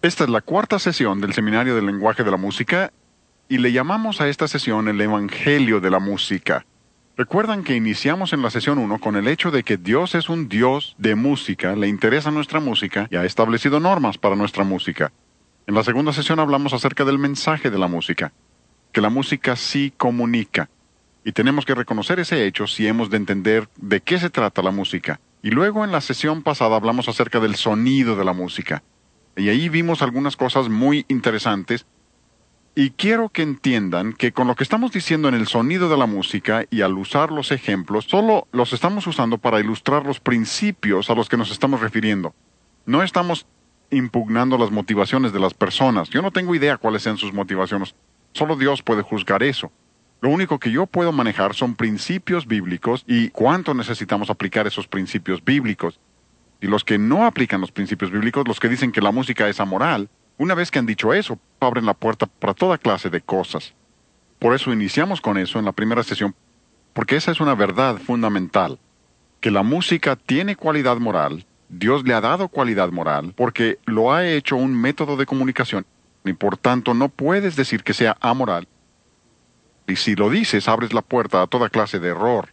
Esta es la cuarta sesión del Seminario del Lenguaje de la Música y le llamamos a esta sesión el Evangelio de la Música. Recuerdan que iniciamos en la sesión 1 con el hecho de que Dios es un Dios de música, le interesa nuestra música y ha establecido normas para nuestra música. En la segunda sesión hablamos acerca del mensaje de la música, que la música sí comunica. Y tenemos que reconocer ese hecho si hemos de entender de qué se trata la música. Y luego en la sesión pasada hablamos acerca del sonido de la música. Y ahí vimos algunas cosas muy interesantes. Y quiero que entiendan que con lo que estamos diciendo en el sonido de la música y al usar los ejemplos, solo los estamos usando para ilustrar los principios a los que nos estamos refiriendo. No estamos impugnando las motivaciones de las personas. Yo no tengo idea cuáles sean sus motivaciones. Solo Dios puede juzgar eso. Lo único que yo puedo manejar son principios bíblicos y cuánto necesitamos aplicar esos principios bíblicos. Y los que no aplican los principios bíblicos, los que dicen que la música es amoral, una vez que han dicho eso, abren la puerta para toda clase de cosas. Por eso iniciamos con eso en la primera sesión, porque esa es una verdad fundamental, que la música tiene cualidad moral, Dios le ha dado cualidad moral, porque lo ha hecho un método de comunicación, y por tanto no puedes decir que sea amoral. Y si lo dices, abres la puerta a toda clase de error.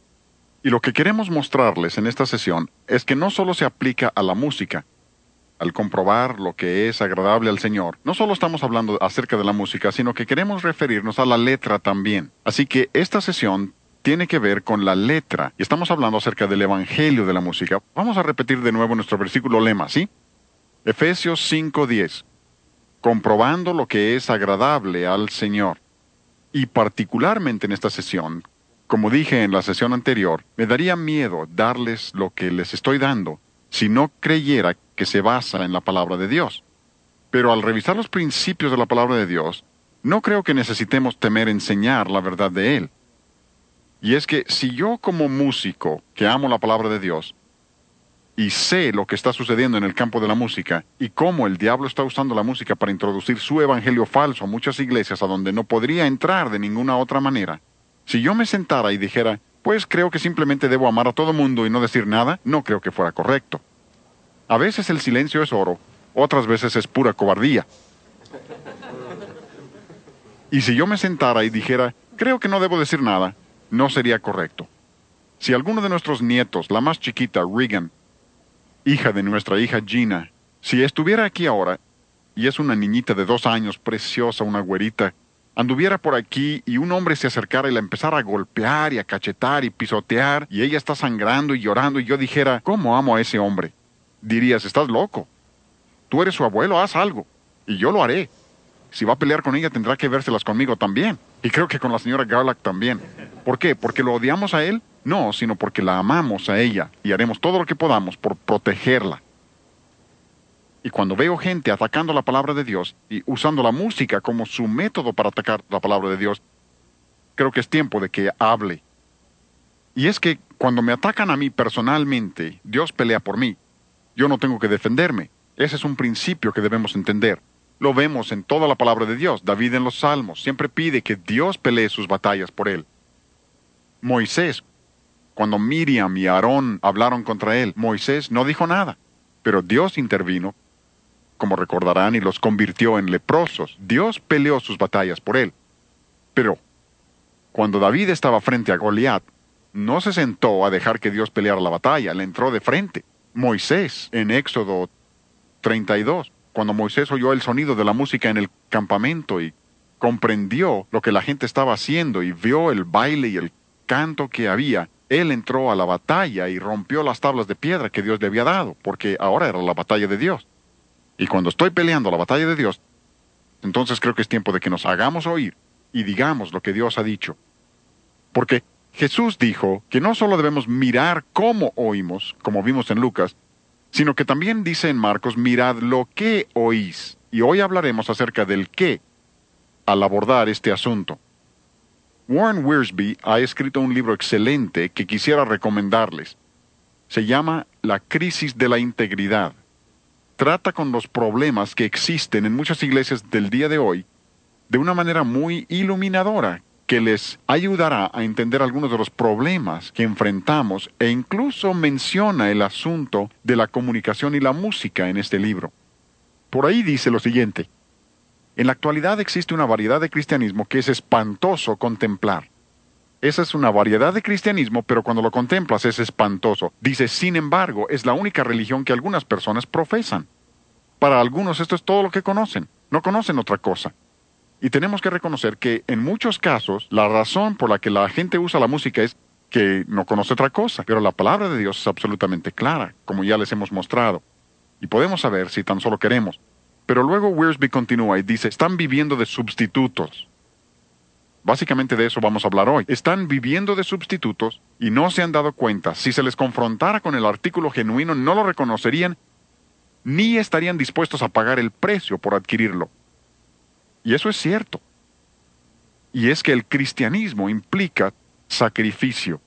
Y lo que queremos mostrarles en esta sesión es que no solo se aplica a la música. Al comprobar lo que es agradable al Señor, no solo estamos hablando acerca de la música, sino que queremos referirnos a la letra también. Así que esta sesión tiene que ver con la letra, y estamos hablando acerca del Evangelio de la música. Vamos a repetir de nuevo nuestro versículo lema, ¿sí? Efesios 5:10. Comprobando lo que es agradable al Señor. Y particularmente en esta sesión, como dije en la sesión anterior, me daría miedo darles lo que les estoy dando si no creyera que se basa en la palabra de Dios. Pero al revisar los principios de la palabra de Dios, no creo que necesitemos temer enseñar la verdad de Él. Y es que si yo como músico, que amo la palabra de Dios, y sé lo que está sucediendo en el campo de la música, y cómo el diablo está usando la música para introducir su evangelio falso a muchas iglesias a donde no podría entrar de ninguna otra manera, si yo me sentara y dijera, pues creo que simplemente debo amar a todo mundo y no decir nada, no creo que fuera correcto. A veces el silencio es oro, otras veces es pura cobardía. Y si yo me sentara y dijera, creo que no debo decir nada, no sería correcto. Si alguno de nuestros nietos, la más chiquita, Regan, hija de nuestra hija Gina, si estuviera aquí ahora, y es una niñita de 2 años, preciosa, una güerita, anduviera por aquí y un hombre se acercara y la empezara a golpear y a cachetar y pisotear, y ella está sangrando y llorando, y yo dijera, ¿cómo amo a ese hombre? Dirías, estás loco. Tú eres su abuelo, haz algo, y yo lo haré. Si va a pelear con ella, tendrá que vérselas conmigo también. Y creo que con la señora Garlock también. ¿Por qué? ¿Porque lo odiamos a él? No, sino porque la amamos a ella, y haremos todo lo que podamos por protegerla. Y cuando veo gente atacando la palabra de Dios y usando la música como su método para atacar la palabra de Dios, creo que es tiempo de que hable. Y es que cuando me atacan a mí personalmente, Dios pelea por mí. Yo no tengo que defenderme. Ese es un principio que debemos entender. Lo vemos en toda la palabra de Dios. David en los Salmos siempre pide que Dios pelee sus batallas por él. Moisés, cuando Miriam y Aarón hablaron contra él, Moisés no dijo nada, pero Dios intervino, como recordarán, y los convirtió en leprosos. Dios peleó sus batallas por él. Pero cuando David estaba frente a Goliat, no se sentó a dejar que Dios peleara la batalla, le entró de frente. Moisés, en Éxodo 32, cuando Moisés oyó el sonido de la música en el campamento y comprendió lo que la gente estaba haciendo y vio el baile y el canto que había, él entró a la batalla y rompió las tablas de piedra que Dios le había dado, porque ahora era la batalla de Dios. Y cuando estoy peleando la batalla de Dios, entonces creo que es tiempo de que nos hagamos oír y digamos lo que Dios ha dicho. Porque Jesús dijo que no solo debemos mirar cómo oímos, como vimos en Lucas, sino que también dice en Marcos, mirad lo que oís. Y hoy hablaremos acerca del qué al abordar este asunto. Warren Wiersbe ha escrito un libro excelente que quisiera recomendarles. Se llama La crisis de la integridad. Trata con los problemas que existen en muchas iglesias del día de hoy de una manera muy iluminadora que les ayudará a entender algunos de los problemas que enfrentamos e incluso menciona el asunto de la comunicación y la música en este libro. Por ahí dice lo siguiente: en la actualidad existe una variedad de cristianismo que es espantoso contemplar. Esa es una variedad de cristianismo, pero cuando lo contemplas es espantoso. Dice, sin embargo, es la única religión que algunas personas profesan. Para algunos esto es todo lo que conocen. No conocen otra cosa. Y tenemos que reconocer que en muchos casos la razón por la que la gente usa la música es que no conoce otra cosa. Pero la palabra de Dios es absolutamente clara, como ya les hemos mostrado. Y podemos saber si tan solo queremos. Pero luego Wiersbe continúa y dice, están viviendo de sustitutos. Básicamente de eso vamos a hablar hoy. Están viviendo de sustitutos y no se han dado cuenta. Si se les confrontara con el artículo genuino, no lo reconocerían ni estarían dispuestos a pagar el precio por adquirirlo. Y eso es cierto. Y es que el cristianismo implica sacrificio.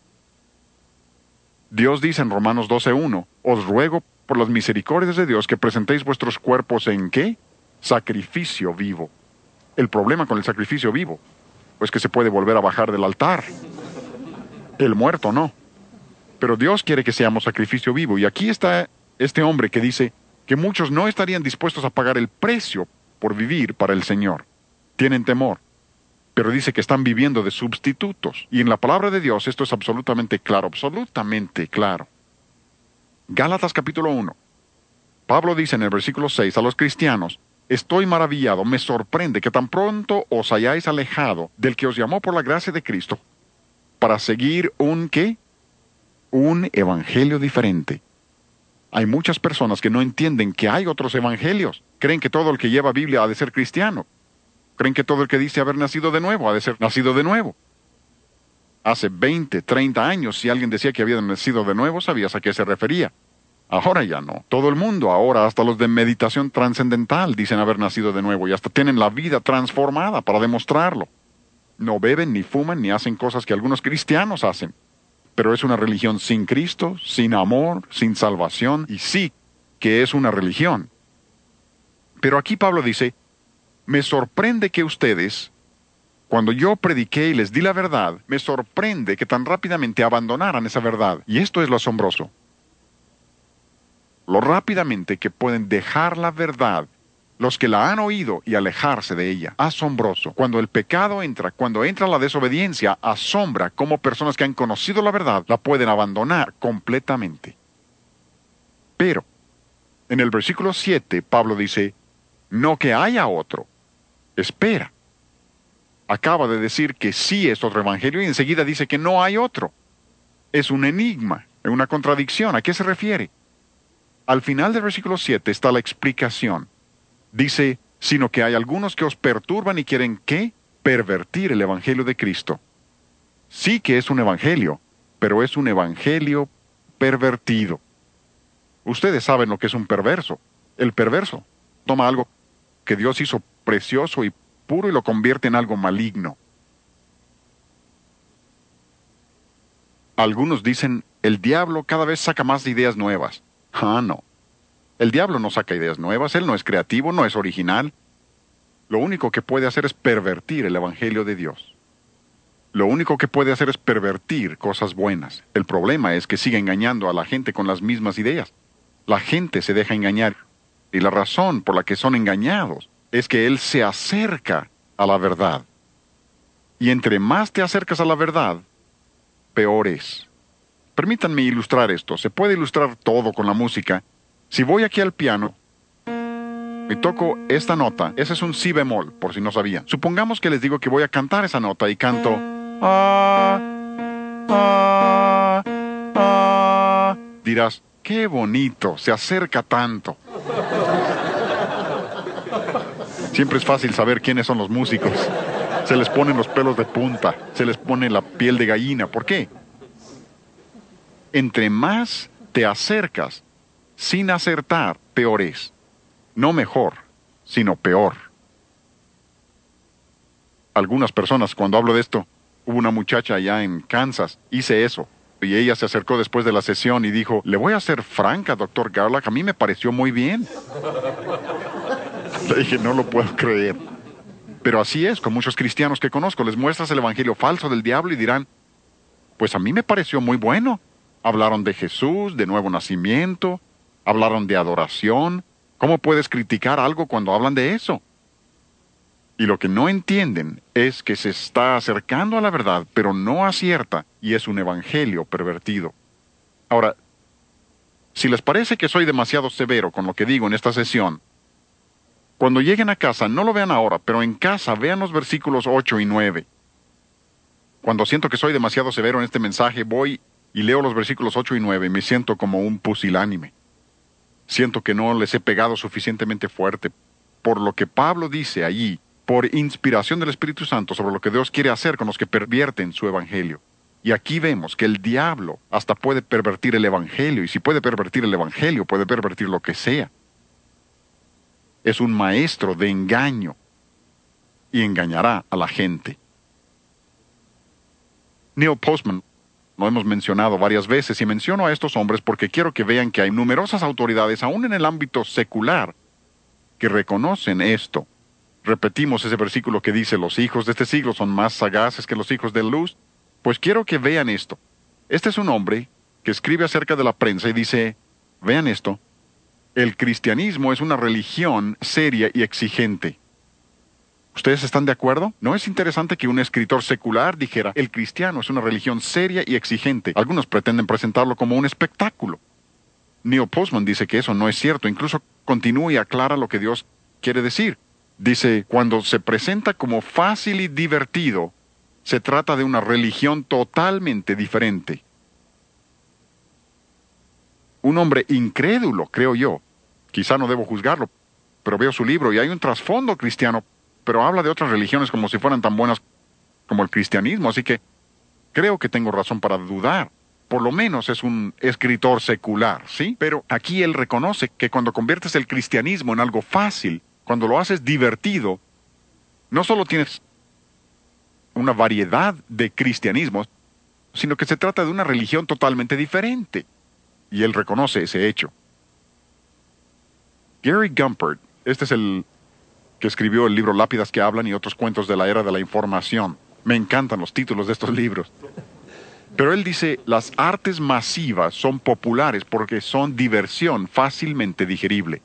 Dios dice en Romanos 12:1, os ruego por las misericordias de Dios que presentéis vuestros cuerpos en ¿qué? Sacrificio vivo. El problema con el sacrificio vivo pues que se puede volver a bajar del altar. El muerto no. Pero Dios quiere que seamos sacrificio vivo. Y aquí está este hombre que dice que muchos no estarían dispuestos a pagar el precio por vivir para el Señor. Tienen temor. Pero dice que están viviendo de sustitutos. Y en la palabra de Dios esto es absolutamente claro, absolutamente claro. Gálatas capítulo 1. Pablo dice en el versículo 6 a los cristianos, estoy maravillado, me sorprende que tan pronto os hayáis alejado del que os llamó por la gracia de Cristo para seguir un ¿qué? Un evangelio diferente. Hay muchas personas que no entienden que hay otros evangelios. Creen que todo el que lleva Biblia ha de ser cristiano. Creen que todo el que dice haber nacido de nuevo ha de ser nacido de nuevo. Hace 20, 30 años, si alguien decía que había nacido de nuevo, sabías a qué se refería. Ahora ya no. Todo el mundo, ahora hasta los de meditación trascendental dicen haber nacido de nuevo y hasta tienen la vida transformada para demostrarlo. No beben, ni fuman, ni hacen cosas que algunos cristianos hacen. Pero es una religión sin Cristo, sin amor, sin salvación, y sí que es una religión. Pero aquí Pablo dice, me sorprende que ustedes, cuando yo prediqué y les di la verdad, me sorprende que tan rápidamente abandonaran esa verdad. Y esto es lo asombroso. Lo rápidamente que pueden dejar la verdad los que la han oído y alejarse de ella. Asombroso. Cuando el pecado entra, cuando entra la desobediencia, asombra cómo personas que han conocido la verdad la pueden abandonar completamente. Pero, en el versículo 7, Pablo dice, no que haya otro. Espera. Acaba de decir que sí es otro evangelio y enseguida dice que no hay otro. Es un enigma, es una contradicción. ¿A qué se refiere? Al final del versículo 7 está la explicación. Dice, sino que hay algunos que os perturban y quieren, ¿qué? Pervertir el evangelio de Cristo. Sí que es un evangelio, pero es un evangelio pervertido. Ustedes saben lo que es un perverso. El perverso toma algo que Dios hizo precioso y puro y lo convierte en algo maligno. Algunos dicen, el diablo cada vez saca más ideas nuevas. Ah, no. El diablo no saca ideas nuevas, él no es creativo, no es original. Lo único que puede hacer es pervertir el evangelio de Dios. Lo único que puede hacer es pervertir cosas buenas. El problema es que sigue engañando a la gente con las mismas ideas. La gente se deja engañar. Y la razón por la que son engañados es que él se acerca a la verdad. Y entre más te acercas a la verdad, peor es. Permítanme ilustrar esto. Se puede ilustrar todo con la música. Si voy aquí al piano y toco esta nota, ese es un si bemol, por si no sabían. Supongamos que les digo que voy a cantar esa nota y canto dirás, qué bonito, se acerca tanto. Siempre es fácil saber quiénes son los músicos. Se les ponen los pelos de punta, se les pone la piel de gallina. ¿Por qué? Entre más te acercas sin acertar, peor es. No mejor, sino peor. Algunas personas, cuando hablo de esto, hubo una muchacha allá en Kansas, hice eso, y ella se acercó después de la sesión y dijo, le voy a ser franca, Dr. Garlock, a mí me pareció muy bien. Le dije, no lo puedo creer. Pero así es, con muchos cristianos que conozco, les muestras el evangelio falso del diablo y dirán, pues a mí me pareció muy bueno. Hablaron de Jesús, de nuevo nacimiento, hablaron de adoración, ¿Cómo puedes criticar algo cuando hablan de eso? Y lo que no entienden es que se está acercando a la verdad, pero no acierta, y es un evangelio pervertido. Ahora, si les parece que soy demasiado severo con lo que digo en esta sesión, cuando lleguen a casa, no lo vean ahora, pero en casa vean los versículos 8 y 9. Cuando siento que soy demasiado severo en este mensaje, voy y leo los versículos 8 y 9 y me siento como un pusilánime. Siento que no les he pegado suficientemente fuerte por lo que Pablo dice allí, por inspiración del Espíritu Santo, sobre lo que Dios quiere hacer con los que pervierten su evangelio. Y aquí vemos que el diablo hasta puede pervertir el evangelio, y si puede pervertir el evangelio, puede pervertir lo que sea. Es un maestro de engaño y engañará a la gente. Neil Postman lo hemos mencionado varias veces y menciono a estos hombres porque quiero que vean que hay numerosas autoridades, aún en el ámbito secular, que reconocen esto. Repetimos ese versículo que dice, los hijos de este siglo son más sagaces que los hijos de luz. Pues quiero que vean esto. Este es un hombre que escribe acerca de la prensa y dice, vean esto, el cristianismo es una religión seria y exigente. ¿Ustedes están de acuerdo? ¿No es interesante que un escritor secular dijera, el cristiano es una religión seria y exigente? Algunos pretenden presentarlo como un espectáculo. Neil Postman dice que eso no es cierto, incluso continúa y aclara lo que Dios quiere decir. Dice, cuando se presenta como fácil y divertido, se trata de una religión totalmente diferente. Un hombre incrédulo, creo yo. Quizá no debo juzgarlo, pero veo su libro y hay un trasfondo cristiano, pero habla de otras religiones como si fueran tan buenas como el cristianismo, así que creo que tengo razón para dudar. Por lo menos es un escritor secular, ¿sí? Pero aquí él reconoce que cuando conviertes el cristianismo en algo fácil, cuando lo haces divertido, no solo tienes una variedad de cristianismos, sino que se trata de una religión totalmente diferente. Y él reconoce ese hecho. Gary Gumpert, este es el que escribió el libro Lápidas que hablan y otros cuentos de la era de la información. Me encantan los títulos de estos libros. Pero él dice, las artes masivas son populares porque son diversión fácilmente digerible.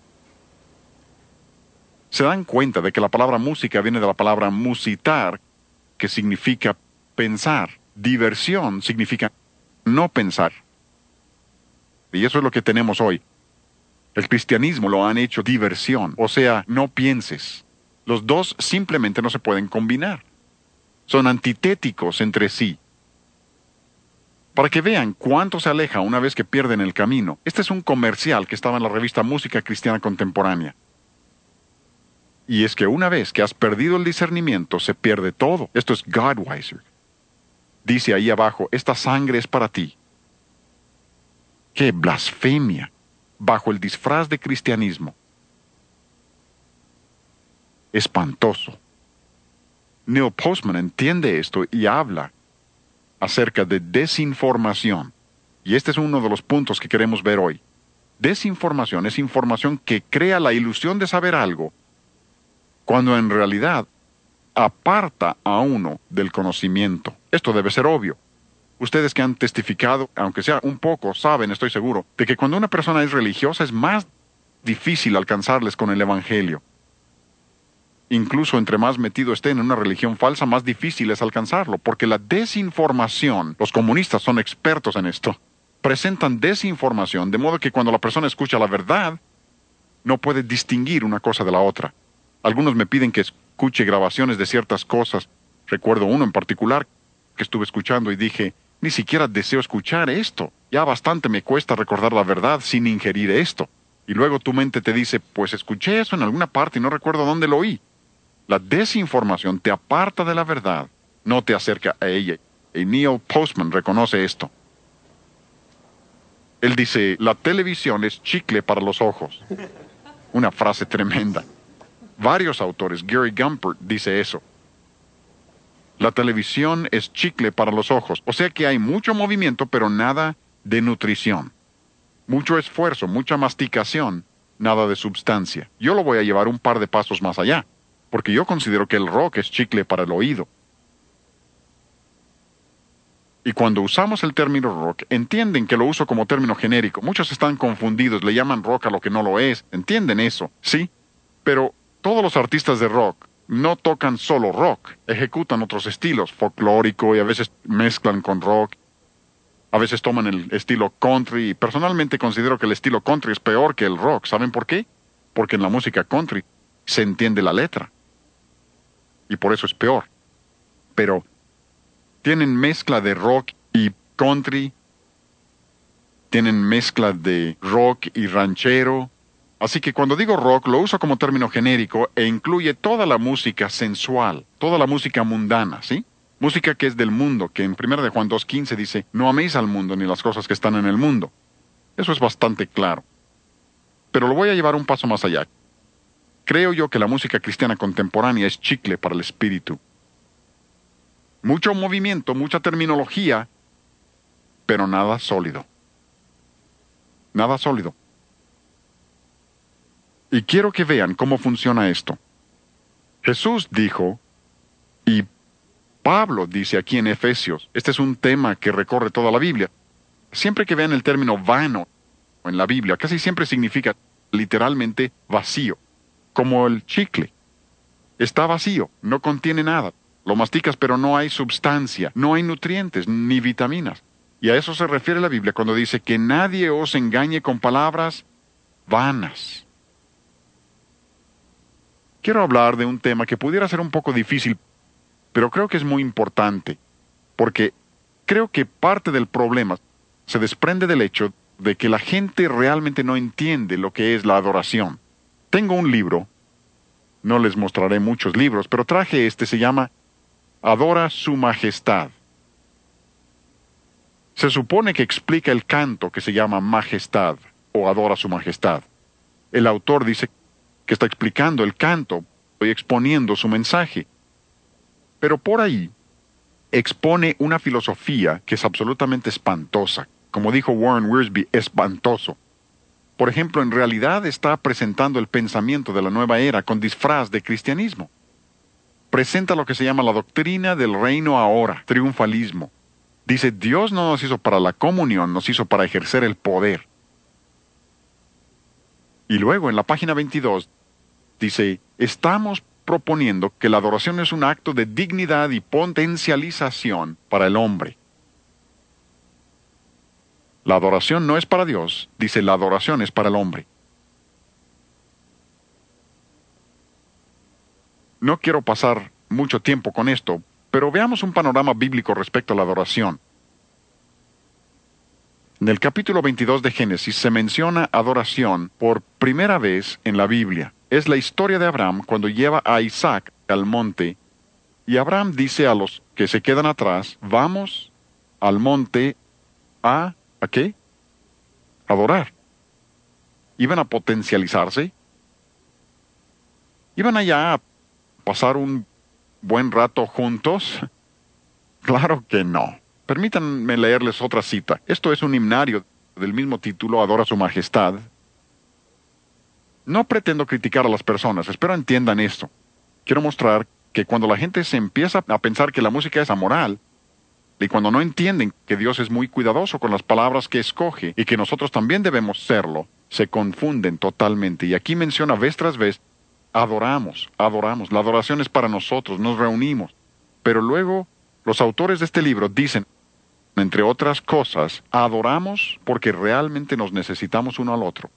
Se dan cuenta de que la palabra música viene de la palabra musitar, que significa pensar. Diversión significa no pensar. Y eso es lo que tenemos hoy. El cristianismo lo han hecho diversión, o sea, no pienses. Los dos simplemente no se pueden combinar. Son antitéticos entre sí. Para que vean cuánto se aleja una vez que pierden el camino, este es un comercial que estaba en la revista Música Cristiana Contemporánea. Y es que una vez que has perdido el discernimiento, se pierde todo. Esto es Godweiser. Dice ahí abajo, esta sangre es para ti. ¡Qué blasfemia! Bajo el disfraz de cristianismo. Espantoso. Neil Postman entiende esto y habla acerca de desinformación. Y este es uno de los puntos que queremos ver hoy. Desinformación es información que crea la ilusión de saber algo, cuando en realidad aparta a uno del conocimiento. Esto debe ser obvio. Ustedes que han testificado, aunque sea un poco, saben, estoy seguro, de que cuando una persona es religiosa es más difícil alcanzarles con el Evangelio. Incluso entre más metido estén en una religión falsa, más difícil es alcanzarlo, porque la desinformación, los comunistas son expertos en esto, presentan desinformación, de modo que cuando la persona escucha la verdad, no puede distinguir una cosa de la otra. Algunos me piden que escuche grabaciones de ciertas cosas. Recuerdo uno en particular que estuve escuchando y dije, ni siquiera deseo escuchar esto. Ya bastante me cuesta recordar la verdad sin ingerir esto. Y luego tu mente te dice, pues escuché eso en alguna parte y no recuerdo dónde lo oí. La desinformación te aparta de la verdad, no te acerca a ella. Y Neil Postman reconoce esto. Él dice, la televisión es chicle para los ojos. Una frase tremenda. Varios autores, Gary Gumpert dice eso. La televisión es chicle para los ojos, o sea que hay mucho movimiento, pero nada de nutrición. Mucho esfuerzo, mucha masticación, nada de substancia. Yo lo voy a llevar un par de pasos más allá, porque yo considero que el rock es chicle para el oído. Y cuando usamos el término rock, entienden que lo uso como término genérico. Muchos están confundidos, le llaman rock a lo que no lo es. ¿Entienden eso? Sí. Pero todos los artistas de rock no tocan solo rock, ejecutan otros estilos, folclórico, y a veces mezclan con rock. A veces toman el estilo country, y personalmente considero que el estilo country es peor que el rock. ¿Saben por qué? Porque en la música country se entiende la letra. Y por eso es peor. Pero tienen mezcla de rock y country, tienen mezcla de rock y ranchero. Así que cuando digo rock lo uso como término genérico e incluye toda la música sensual, toda la música mundana, ¿sí? Música que es del mundo, que en 1 de Juan 2:15 dice, no améis al mundo ni las cosas que están en el mundo. Eso es bastante claro. Pero lo voy a llevar un paso más allá. Creo yo que la música cristiana contemporánea es chicle para el espíritu. Mucho movimiento, mucha terminología, pero nada sólido. Nada sólido. Y quiero que vean cómo funciona esto. Jesús dijo, y Pablo dice aquí en Efesios, este es un tema que recorre toda la Biblia. Siempre que vean el término vano en la Biblia, casi siempre significa literalmente vacío, como el chicle. Está vacío, no contiene nada. Lo masticas pero no hay substancia, no hay nutrientes ni vitaminas. Y a eso se refiere la Biblia cuando dice que nadie os engañe con palabras vanas. Quiero hablar de un tema que pudiera ser un poco difícil, pero creo que es muy importante, porque creo que parte del problema se desprende del hecho de que la gente realmente no entiende lo que es la adoración. Tengo un libro, no les mostraré muchos libros, pero traje este, se llama Adora su Majestad. Se supone que explica el canto que se llama Majestad o Adora su Majestad. El autor dice que está explicando el canto y exponiendo su mensaje. Pero por ahí expone una filosofía que es absolutamente espantosa. Como dijo Warren Wiersbe, espantoso. Por ejemplo, en realidad está presentando el pensamiento de la nueva era con disfraz de cristianismo. Presenta lo que se llama la doctrina del reino ahora, triunfalismo. Dice, Dios no nos hizo para la comunión, nos hizo para ejercer el poder. Y luego en la página 22 dice, estamos proponiendo que la adoración es un acto de dignidad y potencialización para el hombre. La adoración no es para Dios, dice, la adoración es para el hombre. No quiero pasar mucho tiempo con esto, pero veamos un panorama bíblico respecto a la adoración. En el capítulo 22 de Génesis se menciona adoración por primera vez en la Biblia. Es la historia de Abraham cuando lleva a Isaac al monte, y Abraham dice a los que se quedan atrás, vamos al monte ¿a qué? Adorar. ¿Iban a potencializarse? ¿Iban allá a pasar un buen rato juntos? Claro que no. Permítanme leerles otra cita. Esto es un himnario del mismo título, Adora su Majestad. No pretendo criticar a las personas, espero entiendan esto. Quiero mostrar que cuando la gente se empieza a pensar que la música es amoral, y cuando no entienden que Dios es muy cuidadoso con las palabras que escoge y que nosotros también debemos serlo, se confunden totalmente. Y aquí menciona vez tras vez, adoramos. La adoración es para nosotros, nos reunimos. Pero luego, los autores de este libro dicen, entre otras cosas, adoramos porque realmente nos necesitamos uno al otro.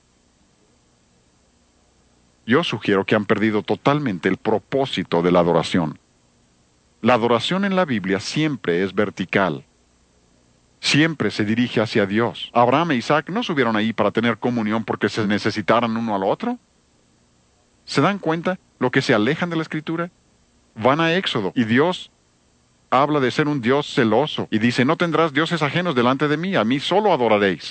Yo sugiero que han perdido totalmente el propósito de la adoración. La adoración en la Biblia siempre es vertical. Siempre se dirige hacia Dios. Abraham e Isaac no subieron ahí para tener comunión porque se necesitaran uno al otro. ¿Se dan cuenta lo que se alejan de la Escritura? Van a Éxodo y Dios habla de ser un Dios celoso y dice, no tendrás dioses ajenos delante de mí, a mí solo adoraréis.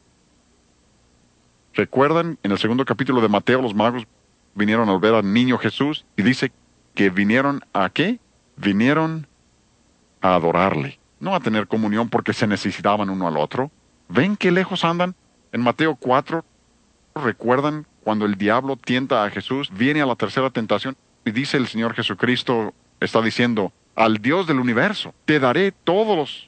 ¿Recuerdan en el segundo capítulo de Mateo los magos vinieron a ver al niño Jesús y dice que vinieron a qué? Vinieron a adorarle, no a tener comunión porque se necesitaban uno al otro. ¿Ven qué lejos andan? En Mateo 4, ¿recuerdan cuando el diablo tienta a Jesús? Viene a la tercera tentación y dice el Señor Jesucristo, está diciendo, al Dios del universo, te daré todos los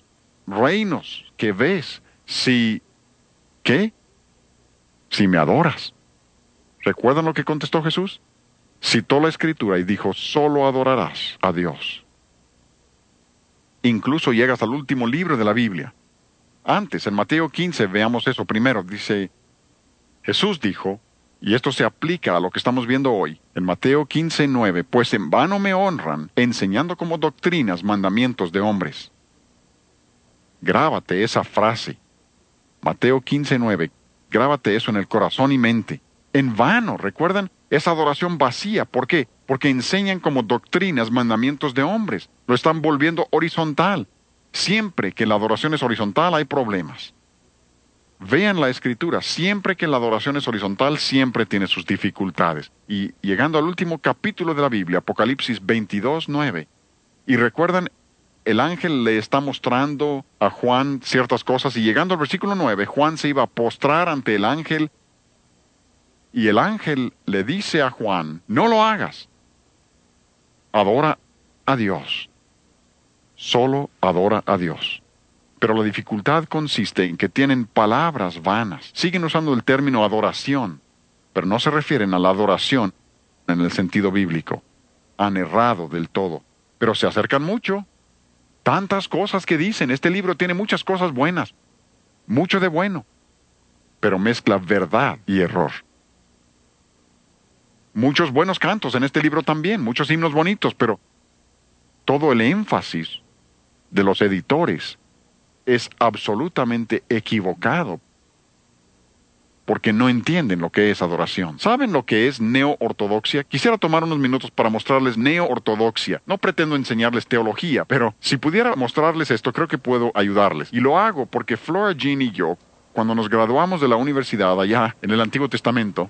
reinos que ves si... ¿Qué? Si me adoras. ¿Recuerdan lo que contestó Jesús? Citó la Escritura y dijo, solo adorarás a Dios. Incluso llegas al último libro de la Biblia. Antes, en Mateo 15, veamos eso primero. Dice, Jesús dijo, y esto se aplica a lo que estamos viendo hoy, en Mateo 15:9, pues en vano me honran, enseñando como doctrinas mandamientos de hombres. Grábate esa frase. Mateo 15:9, grábate eso en el corazón y mente. En vano, ¿recuerdan? Esa adoración vacía. ¿Por qué? Porque enseñan como doctrinas mandamientos de hombres. Lo están volviendo horizontal. Siempre que la adoración es horizontal hay problemas. Vean la Escritura, siempre que la adoración es horizontal, siempre tiene sus dificultades. Y llegando al último capítulo de la Biblia, Apocalipsis 22:9, y recuerdan, el ángel le está mostrando a Juan ciertas cosas, y llegando al versículo 9, Juan se iba a postrar ante el ángel, y el ángel le dice a Juan, no lo hagas, adora a Dios, solo adora a Dios. Pero la dificultad consiste en que tienen palabras vanas. Siguen usando el término adoración, pero no se refieren a la adoración en el sentido bíblico. Han errado del todo, pero se acercan mucho. Tantas cosas que dicen. Este libro tiene muchas cosas buenas, mucho de bueno, pero mezcla verdad y error. Muchos buenos cantos en este libro también, muchos himnos bonitos, pero todo el énfasis de los editores es absolutamente equivocado, porque no entienden lo que es adoración. ¿Saben lo que es neo-ortodoxia? Quisiera tomar unos minutos para mostrarles neo-ortodoxia. No pretendo enseñarles teología, pero si pudiera mostrarles esto, creo que puedo ayudarles. Y lo hago porque Flora Jean y yo, cuando nos graduamos de la universidad allá en el Antiguo Testamento,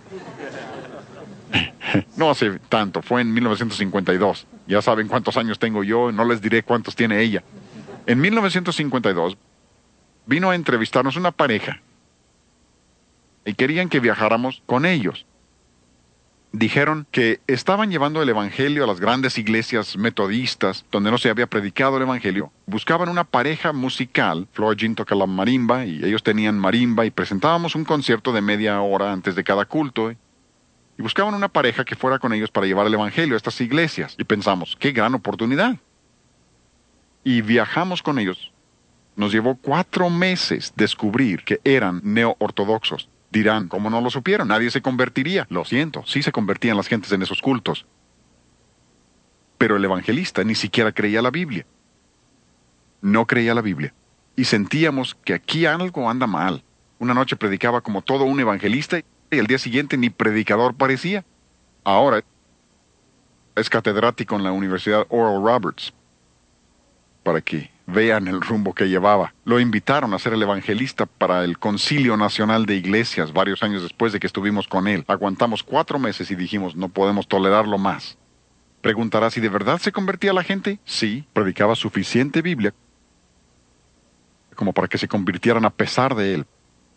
no hace tanto, fue en 1952. Ya saben cuántos años tengo yo, no les diré cuántos tiene ella. En 1952 vino a entrevistarnos una pareja y querían que viajáramos con ellos. Dijeron que estaban llevando el Evangelio a las grandes iglesias metodistas donde no se había predicado el Evangelio. Buscaban una pareja musical. Flora Jean toca la marimba y ellos tenían marimba y presentábamos un concierto de media hora antes de cada culto. Y buscaban una pareja que fuera con ellos para llevar el Evangelio a estas iglesias. Y pensamos, qué gran oportunidad. Y viajamos con ellos. Nos llevó 4 meses descubrir que eran neo-ortodoxos. Dirán, ¿cómo no lo supieron? Nadie se convertiría. Lo siento, sí se convertían las gentes en esos cultos. Pero el evangelista ni siquiera creía la Biblia. No creía la Biblia. Y sentíamos que aquí algo anda mal. Una noche predicaba como todo un evangelista y al día siguiente ni predicador parecía. Ahora es catedrático en la Universidad Oral Roberts. Para que vean el rumbo que llevaba. Lo invitaron a ser el evangelista para el Concilio Nacional de Iglesias varios años después de que estuvimos con él. Aguantamos 4 meses y dijimos, no podemos tolerarlo más. Preguntará si de verdad se convertía la gente. Sí, predicaba suficiente Biblia como para que se convirtieran a pesar de él.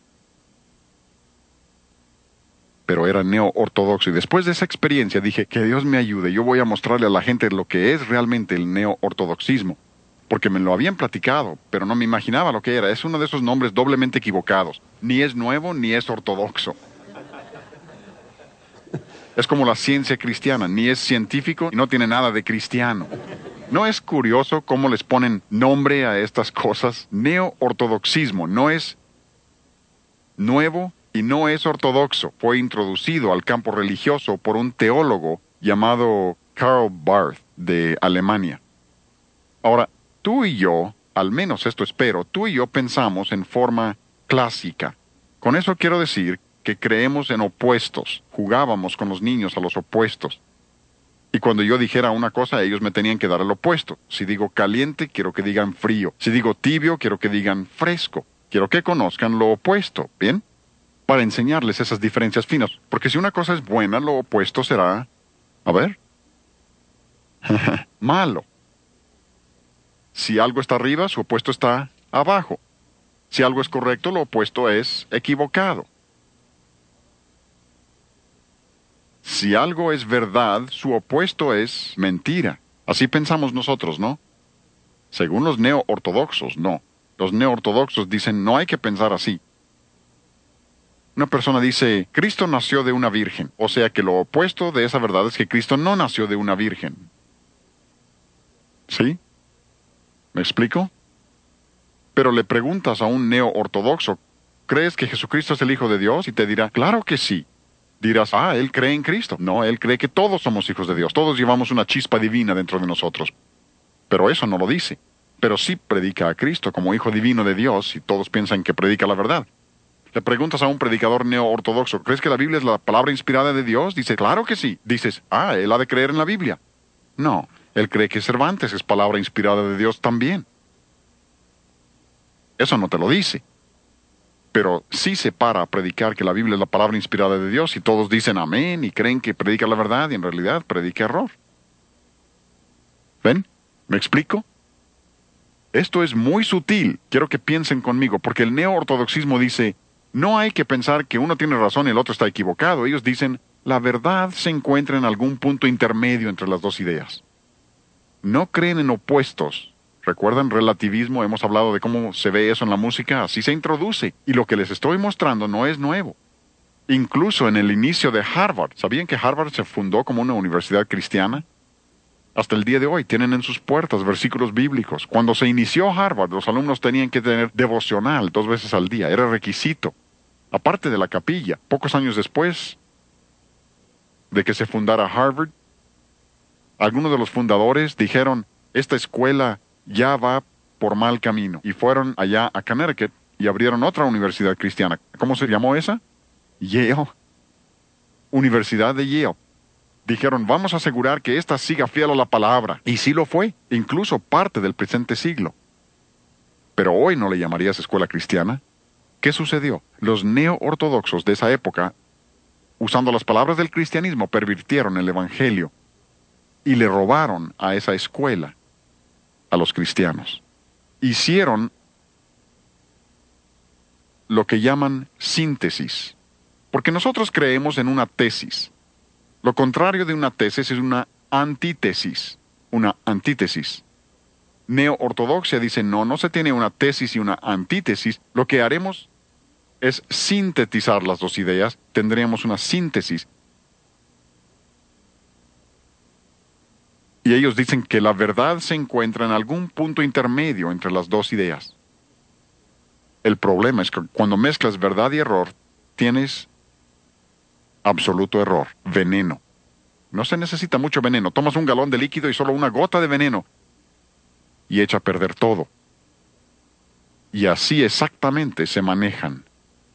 Pero era neo-ortodoxo y después de esa experiencia dije, que Dios me ayude, yo voy a mostrarle a la gente lo que es realmente el neo-ortodoxismo. Porque me lo habían platicado, pero no me imaginaba lo que era. Es uno de esos nombres doblemente equivocados. Ni es nuevo, ni es ortodoxo. Es como la ciencia cristiana, ni es científico y no tiene nada de cristiano. ¿No es curioso cómo les ponen nombre a estas cosas? Neo-ortodoxismo no es nuevo y no es ortodoxo. Fue introducido al campo religioso por un teólogo llamado Karl Barth de Alemania. Ahora, tú y yo, al menos esto espero, tú y yo pensamos en forma clásica. Con eso quiero decir que creemos en opuestos. Jugábamos con los niños a los opuestos. Y cuando yo dijera una cosa, ellos me tenían que dar el opuesto. Si digo caliente, quiero que digan frío. Si digo tibio, quiero que digan fresco. Quiero que conozcan lo opuesto, ¿bien? Para enseñarles esas diferencias finas. Porque si una cosa es buena, lo opuesto será... A ver. Malo. Si algo está arriba, su opuesto está abajo. Si algo es correcto, lo opuesto es equivocado. Si algo es verdad, su opuesto es mentira. Así pensamos nosotros, ¿no? Según los neo-ortodoxos, no. Los neo-ortodoxos dicen, no hay que pensar así. Una persona dice, Cristo nació de una virgen, o sea que lo opuesto de esa verdad es que Cristo no nació de una virgen. ¿Sí? ¿Me explico? Pero le preguntas a un neo-ortodoxo, ¿crees que Jesucristo es el Hijo de Dios? Y te dirá, claro que sí. Dirás, él cree en Cristo. No, él cree que todos somos hijos de Dios, todos llevamos una chispa divina dentro de nosotros. Pero eso no lo dice. Pero sí predica a Cristo como Hijo divino de Dios y todos piensan que predica la verdad. Le preguntas a un predicador neo-ortodoxo, ¿crees que la Biblia es la palabra inspirada de Dios? Dice, claro que sí. Dices, él ha de creer en la Biblia. No, él cree que Cervantes es palabra inspirada de Dios también. Eso no te lo dice. Pero sí se para a predicar que la Biblia es la palabra inspirada de Dios y todos dicen amén y creen que predica la verdad y en realidad predica error. ¿Ven? ¿Me explico? Esto es muy sutil. Quiero que piensen conmigo, porque el neo-ortodoxismo dice, no hay que pensar que uno tiene razón y el otro está equivocado. Ellos dicen, la verdad se encuentra en algún punto intermedio entre las dos ideas. No creen en opuestos. ¿Recuerdan relativismo? Hemos hablado de cómo se ve eso en la música. Así se introduce. Y lo que les estoy mostrando no es nuevo. Incluso en el inicio de Harvard. ¿Sabían que Harvard se fundó como una universidad cristiana? Hasta el día de hoy tienen en sus puertas versículos bíblicos. Cuando se inició Harvard, los alumnos tenían que tener devocional 2 veces al día. Era requisito. Aparte de la capilla, pocos años después de que se fundara Harvard, algunos de los fundadores dijeron, esta escuela ya va por mal camino. Y fueron allá a Connecticut y abrieron otra universidad cristiana. ¿Cómo se llamó esa? Yale. Universidad de Yale. Dijeron, vamos a asegurar que ésta siga fiel a la palabra. Y sí lo fue, incluso parte del presente siglo. Pero hoy no le llamarías escuela cristiana. ¿Qué sucedió? Los neo-ortodoxos de esa época, usando las palabras del cristianismo, pervirtieron el evangelio y le robaron a esa escuela a los cristianos. Hicieron lo que llaman síntesis, porque nosotros creemos en una tesis. Lo contrario de una tesis es una antítesis. Una antítesis. Neo-ortodoxia dice, no se tiene una tesis y una antítesis. Lo que haremos es sintetizar las dos ideas. Tendríamos una síntesis. Y ellos dicen que la verdad se encuentra en algún punto intermedio entre las dos ideas. El problema es que cuando mezclas verdad y error, tienes absoluto error, veneno. No se necesita mucho veneno. Tomas un galón de líquido y solo una gota de veneno y echa a perder todo. Y así exactamente se manejan.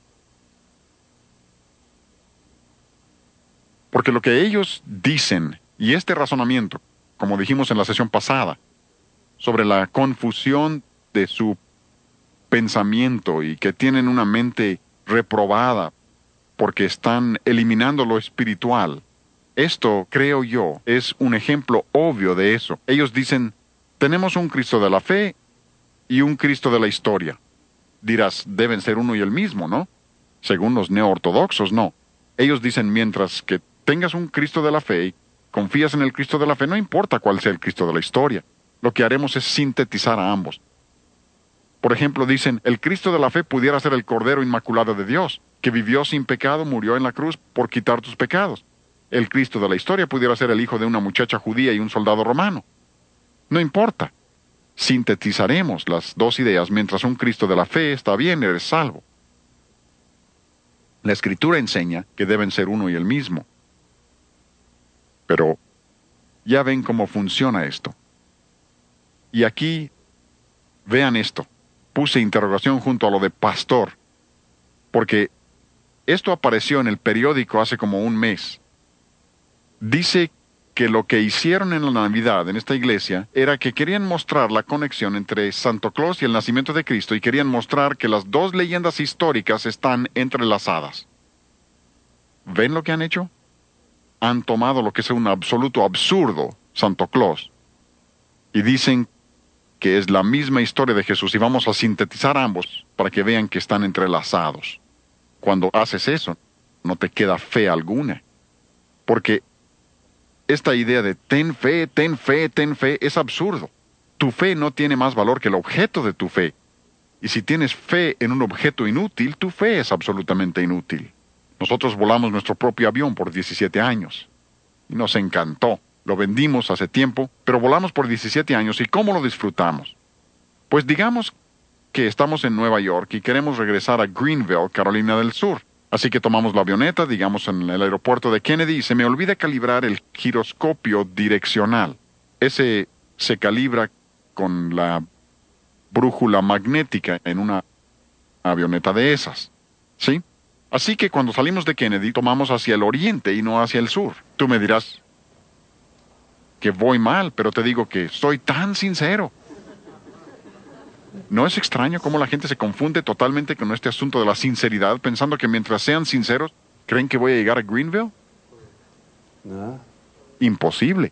Porque lo que ellos dicen, y este razonamiento, como dijimos en la sesión pasada, sobre la confusión de su pensamiento y que tienen una mente reprobada porque están eliminando lo espiritual. Esto, creo yo, es un ejemplo obvio de eso. Ellos dicen, tenemos un Cristo de la fe y un Cristo de la historia. Dirás, deben ser uno y el mismo, ¿no? Según los neo-ortodoxos, no. Ellos dicen, mientras que tengas un Cristo de la fe y confías en el Cristo de la fe, no importa cuál sea el Cristo de la historia. Lo que haremos es sintetizar a ambos. Por ejemplo, dicen, el Cristo de la fe pudiera ser el Cordero Inmaculado de Dios, que vivió sin pecado, murió en la cruz por quitar tus pecados. El Cristo de la historia pudiera ser el hijo de una muchacha judía y un soldado romano. No importa. Sintetizaremos las dos ideas. Mientras un Cristo de la fe está bien, eres salvo. La Escritura enseña que deben ser uno y el mismo. Pero ya ven cómo funciona esto. Y aquí, vean esto. Puse interrogación junto a lo de pastor, porque esto apareció en el periódico hace como un mes. Dice que lo que hicieron en la Navidad en esta iglesia era que querían mostrar la conexión entre Santo Claus y el nacimiento de Cristo y querían mostrar que las dos leyendas históricas están entrelazadas. ¿Ven lo que han hecho? Han tomado lo que es un absoluto absurdo, Santo Claus, y dicen que es la misma historia de Jesús y vamos a sintetizar ambos para que vean que están entrelazados. Cuando haces eso, no te queda fe alguna. Porque esta idea de ten fe, ten fe, ten fe es absurdo. Tu fe no tiene más valor que el objeto de tu fe. Y si tienes fe en un objeto inútil, tu fe es absolutamente inútil. Nosotros volamos nuestro propio avión por 17 años. Y nos encantó. Lo vendimos hace tiempo, pero volamos por 17 años. ¿Y cómo lo disfrutamos? Pues digamos que estamos en Nueva York y queremos regresar a Greenville, Carolina del Sur. Así que tomamos la avioneta, digamos en el aeropuerto de Kennedy, y se me olvida calibrar el giroscopio direccional. Ese se calibra con la brújula magnética en una avioneta de esas. ¿Sí? Así que cuando salimos de Kennedy tomamos hacia el oriente y no hacia el sur. Tú me dirás que voy mal, pero te digo que soy tan sincero. ¿No es extraño cómo la gente se confunde totalmente con este asunto de la sinceridad, pensando que mientras sean sinceros, creen que voy a llegar a Greenville? No. Imposible.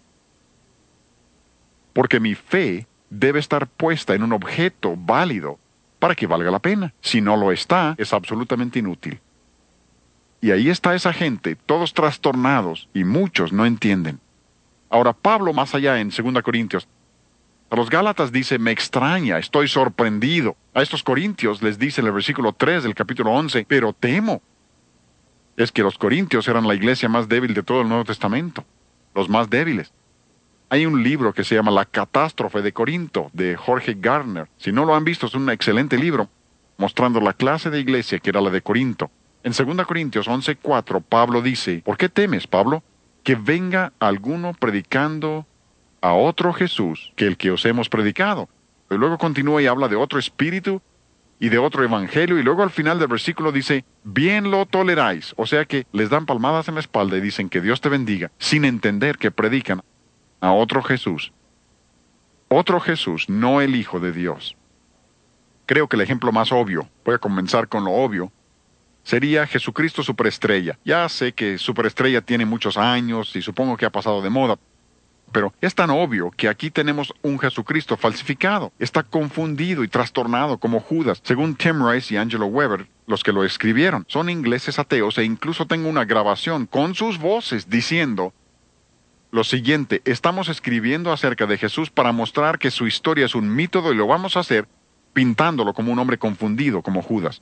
Porque mi fe debe estar puesta en un objeto válido para que valga la pena. Si no lo está, es absolutamente inútil. Y ahí está esa gente, todos trastornados, y muchos no entienden. Ahora, Pablo, más allá en 2 Corintios, a los Gálatas dice, me extraña, estoy sorprendido. A estos Corintios les dice en el versículo 3 del capítulo 11, pero temo. Es que los Corintios eran la iglesia más débil de todo el Nuevo Testamento, los más débiles. Hay un libro que se llama La Catástrofe de Corinto, de Jorge Gardner. Si no lo han visto, es un excelente libro, mostrando la clase de iglesia que era la de Corinto. En 2 Corintios 11:4, Pablo dice, ¿por qué temes, Pablo? Que venga alguno predicando a otro Jesús que el que os hemos predicado. Y luego continúa y habla de otro espíritu y de otro evangelio, y luego al final del versículo dice, bien lo toleráis. O sea que les dan palmadas en la espalda y dicen que Dios te bendiga, sin entender que predican a otro Jesús. Otro Jesús, no el Hijo de Dios. Creo que el ejemplo más obvio, voy a comenzar con lo obvio, sería Jesucristo Superestrella. Ya sé que Superestrella tiene muchos años y supongo que ha pasado de moda, pero es tan obvio que aquí tenemos un Jesucristo falsificado. Está confundido y trastornado como Judas. Según Tim Rice y Angelo Weber, los que lo escribieron, son ingleses ateos e incluso tengo una grabación con sus voces diciendo lo siguiente, estamos escribiendo acerca de Jesús para mostrar que su historia es un mito y lo vamos a hacer pintándolo como un hombre confundido como Judas.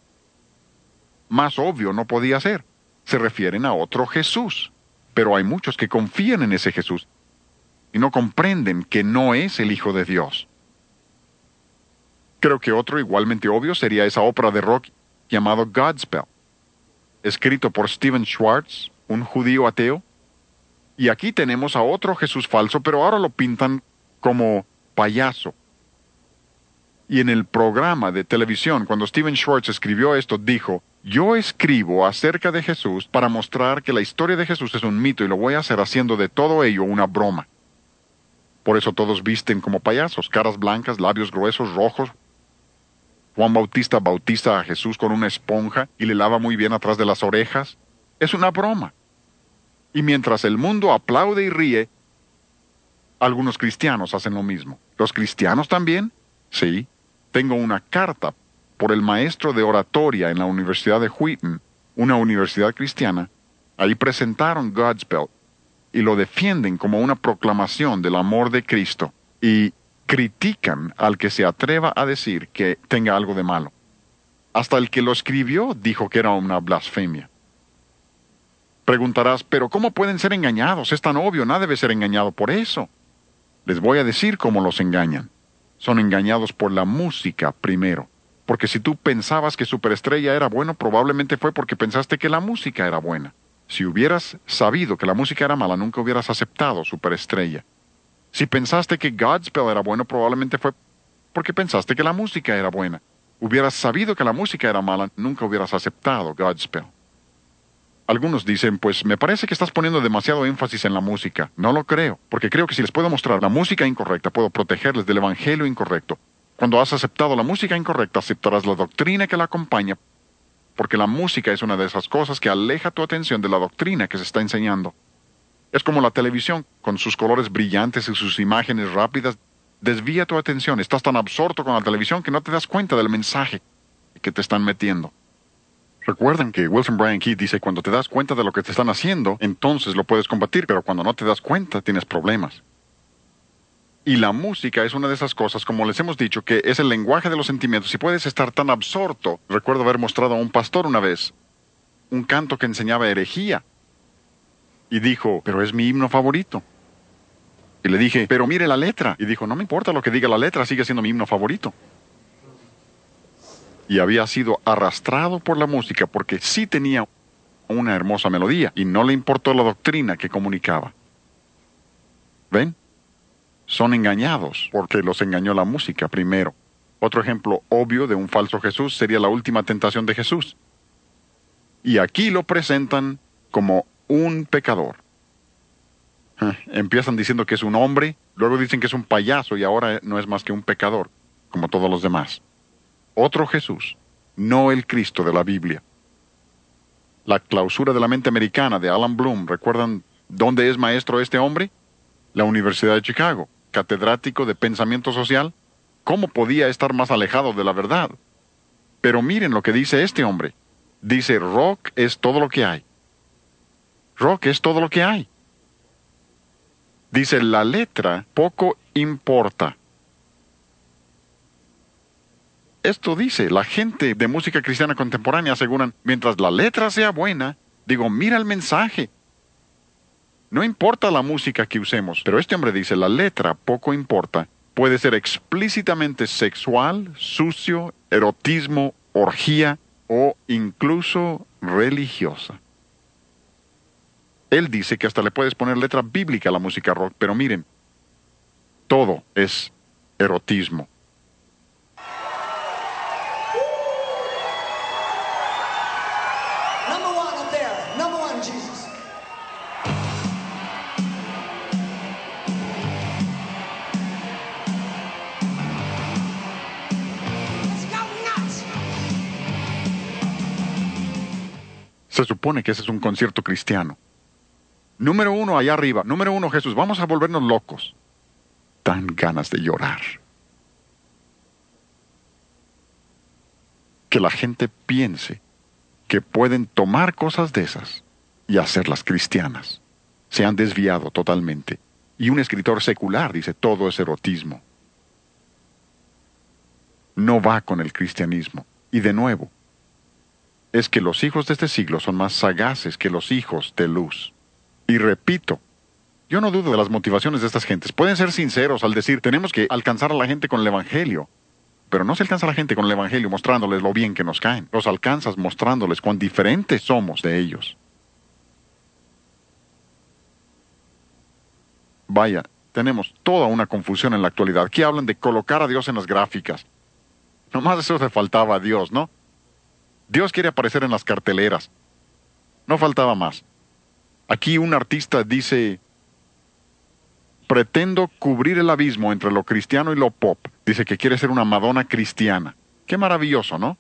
Más obvio no podía ser. Se refieren a otro Jesús. Pero hay muchos que confían en ese Jesús y no comprenden que no es el Hijo de Dios. Creo que otro igualmente obvio sería esa ópera de rock llamado Godspell, escrito por Stephen Schwartz, un judío ateo. Y aquí tenemos a otro Jesús falso, pero ahora lo pintan como payaso. Y en el programa de televisión, cuando Stephen Schwartz escribió esto, dijo, yo escribo acerca de Jesús para mostrar que la historia de Jesús es un mito y lo voy a hacer haciendo de todo ello una broma. Por eso todos visten como payasos, caras blancas, labios gruesos, rojos. Juan Bautista bautiza a Jesús con una esponja y le lava muy bien atrás de las orejas. Es una broma. Y mientras el mundo aplaude y ríe, algunos cristianos hacen lo mismo. ¿Los cristianos también? Sí. Tengo una carta por el maestro de oratoria en la Universidad de Wheaton, una universidad cristiana. Ahí presentaron Godspell y lo defienden como una proclamación del amor de Cristo y critican al que se atreva a decir que tenga algo de malo. Hasta el que lo escribió dijo que era una blasfemia. Preguntarás, ¿pero cómo pueden ser engañados? Es tan obvio, nadie debe ser engañado por eso. Les voy a decir cómo los engañan. Son engañados por la música primero. Porque si tú pensabas que Superestrella era bueno, probablemente fue porque pensaste que la música era buena. Si hubieras sabido que la música era mala, nunca hubieras aceptado Superestrella. Si pensaste que Godspell era bueno, probablemente fue porque pensaste que la música era buena. Hubieras sabido que la música era mala, nunca hubieras aceptado Godspell. Algunos dicen, pues me parece que estás poniendo demasiado énfasis en la música. No lo creo, porque creo que si les puedo mostrar la música incorrecta, puedo protegerles del evangelio incorrecto. Cuando has aceptado la música incorrecta, aceptarás la doctrina que la acompaña, porque la música es una de esas cosas que aleja tu atención de la doctrina que se está enseñando. Es como la televisión, con sus colores brillantes y sus imágenes rápidas, desvía tu atención. Estás tan absorto con la televisión que no te das cuenta del mensaje que te están metiendo. Recuerden que Wilson Bryan Keith dice, cuando te das cuenta de lo que te están haciendo, entonces lo puedes combatir, pero cuando no te das cuenta, tienes problemas. Y la música es una de esas cosas, como les hemos dicho, que es el lenguaje de los sentimientos y puedes estar tan absorto. Recuerdo haber mostrado a un pastor una vez un canto que enseñaba herejía. Y dijo, pero es mi himno favorito. Y le dije, pero mire la letra. Y dijo, no me importa lo que diga la letra, sigue siendo mi himno favorito. Y había sido arrastrado por la música porque sí tenía una hermosa melodía y no le importó la doctrina que comunicaba. ¿Ven? Son engañados porque los engañó la música primero. Otro ejemplo obvio de un falso Jesús sería la última tentación de Jesús. Y aquí lo presentan como un pecador. Empiezan diciendo que es un hombre, luego dicen que es un payaso y ahora no es más que un pecador, como todos los demás. Otro Jesús, no el Cristo de la Biblia. La clausura de la mente americana de Alan Bloom, ¿recuerdan dónde es maestro este hombre? La Universidad de Chicago, catedrático de pensamiento social. ¿Cómo podía estar más alejado de la verdad? Pero miren lo que dice este hombre. Dice, rock es todo lo que hay. Rock es todo lo que hay. Dice, la letra poco importa. Esto dice, la gente de música cristiana contemporánea aseguran, mientras la letra sea buena, digo, mira el mensaje. No importa la música que usemos, pero este hombre dice, la letra poco importa. Puede ser explícitamente sexual, sucio, erotismo, orgía o incluso religiosa. Él dice que hasta le puedes poner letra bíblica a la música rock, pero miren, todo es erotismo. Number one up there. Number one, Jesus. Let's go nuts. Se supone que ese es un concierto cristiano. Número uno, allá arriba. Número uno, Jesús. Vamos a volvernos locos. Dan ganas de llorar. Que la gente piense que pueden tomar cosas de esas y hacerlas cristianas. Se han desviado totalmente. Y un escritor secular dice, todo es erotismo. No va con el cristianismo. Y de nuevo, es que los hijos de este siglo son más sagaces que los hijos de luz. Y repito, yo no dudo de las motivaciones de estas gentes. Pueden ser sinceros al decir, tenemos que alcanzar a la gente con el Evangelio. Pero no se alcanza a la gente con el Evangelio mostrándoles lo bien que nos caen. Los alcanzas mostrándoles cuán diferentes somos de ellos. Vaya, tenemos toda una confusión en la actualidad. Aquí hablan de colocar a Dios en las gráficas. Nomás eso le faltaba a Dios, ¿no? Dios quiere aparecer en las carteleras. No faltaba más. Aquí un artista dice, pretendo cubrir el abismo entre lo cristiano y lo pop. Dice que quiere ser una Madonna cristiana. Qué maravilloso, ¿no?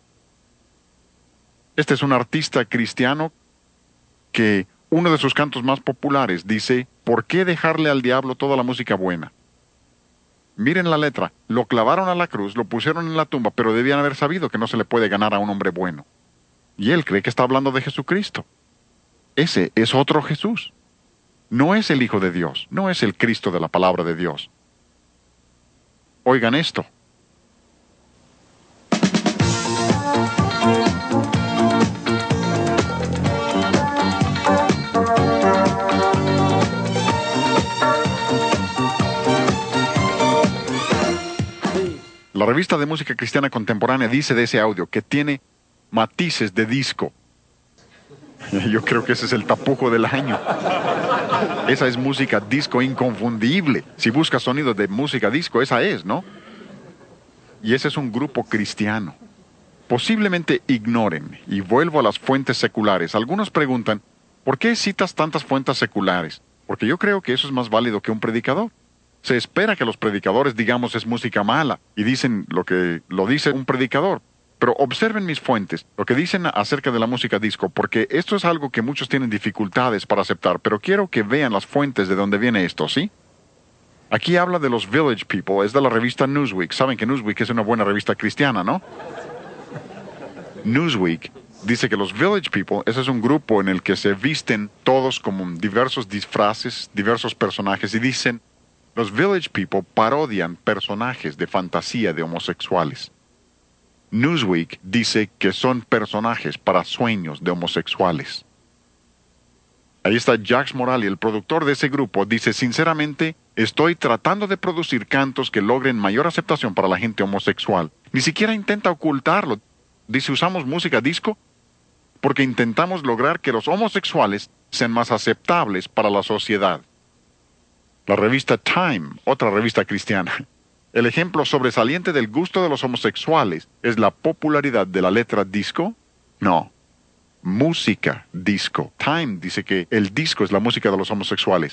Este es un artista cristiano que uno de sus cantos más populares dice, ¿por qué dejarle al diablo toda la música buena? Miren la letra, lo clavaron a la cruz, lo pusieron en la tumba, pero debían haber sabido que no se le puede ganar a un hombre bueno. Y él cree que está hablando de Jesucristo. Ese es otro Jesús. No es el Hijo de Dios, no es el Cristo de la palabra de Dios. Oigan esto. La revista de música cristiana contemporánea dice de ese audio que tiene matices de disco. Yo creo que ese es el tapujo del año. Esa es música disco inconfundible. Si buscas sonidos de música disco, esa es, ¿no? Y ese es un grupo cristiano. Posiblemente ignoren, y vuelvo a las fuentes seculares. Algunos preguntan, ¿por qué citas tantas fuentes seculares? Porque yo creo que eso es más válido que un predicador. Se espera que los predicadores digamos es música mala, y dicen lo que lo dice un predicador. Pero observen mis fuentes, lo que dicen acerca de la música disco, porque esto es algo que muchos tienen dificultades para aceptar, pero quiero que vean las fuentes de donde viene esto, ¿sí? Aquí habla de los Village People, es de la revista Newsweek. Saben que Newsweek es una buena revista cristiana, ¿no? Newsweek dice que los Village People, ese es un grupo en el que se visten todos como diversos disfraces, diversos personajes, y dicen, Los Village People parodian personajes de fantasía de homosexuales. Newsweek dice que son personajes para sueños de homosexuales. Ahí está Jax Morali, el productor de ese grupo, dice: sinceramente, estoy tratando de producir cantos que logren mayor aceptación para la gente homosexual. Ni siquiera intenta ocultarlo. Dice: usamos música disco porque intentamos lograr que los homosexuales sean más aceptables para la sociedad. La revista Time, otra revista cristiana. El ejemplo sobresaliente del gusto de los homosexuales es la popularidad de la letra disco. No, música disco. Time dice que el disco es la música de los homosexuales.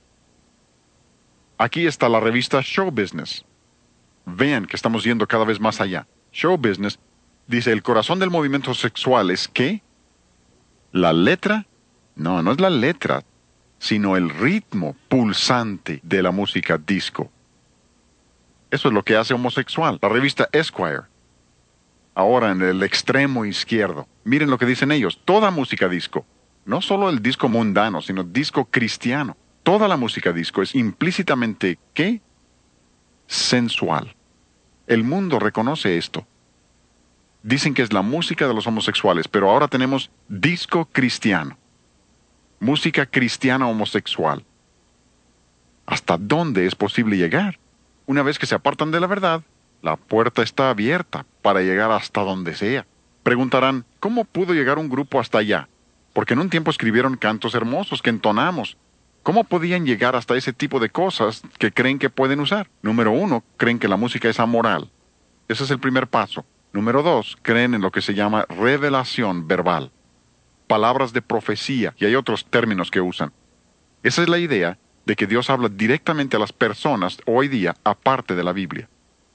Aquí está la revista Show Business. Vean que estamos yendo cada vez más allá. Show Business dice: el corazón del movimiento sexual es ¿qué? ¿La letra? No, no es la letra, sino el ritmo pulsante de la música disco. Eso es lo que hace homosexual. La revista Esquire. Ahora en el extremo izquierdo. Miren lo que dicen ellos. Toda música disco. No solo el disco mundano, sino disco cristiano. Toda la música disco es implícitamente, ¿qué? Sensual. El mundo reconoce esto. Dicen que es la música de los homosexuales, pero ahora tenemos disco cristiano. Música cristiana homosexual. ¿Hasta dónde es posible llegar? Una vez que se apartan de la verdad, la puerta está abierta para llegar hasta donde sea. Preguntarán: ¿cómo pudo llegar un grupo hasta allá? Porque en un tiempo escribieron cantos hermosos que entonamos. ¿Cómo podían llegar hasta ese tipo de cosas que creen que pueden usar? Número 1, creen que la música es amoral. Ese es el primer paso. Número 2, creen en lo que se llama revelación verbal. Palabras de profecía, y hay otros términos que usan. Esa es la idea de que Dios habla directamente a las personas hoy día, aparte de la Biblia.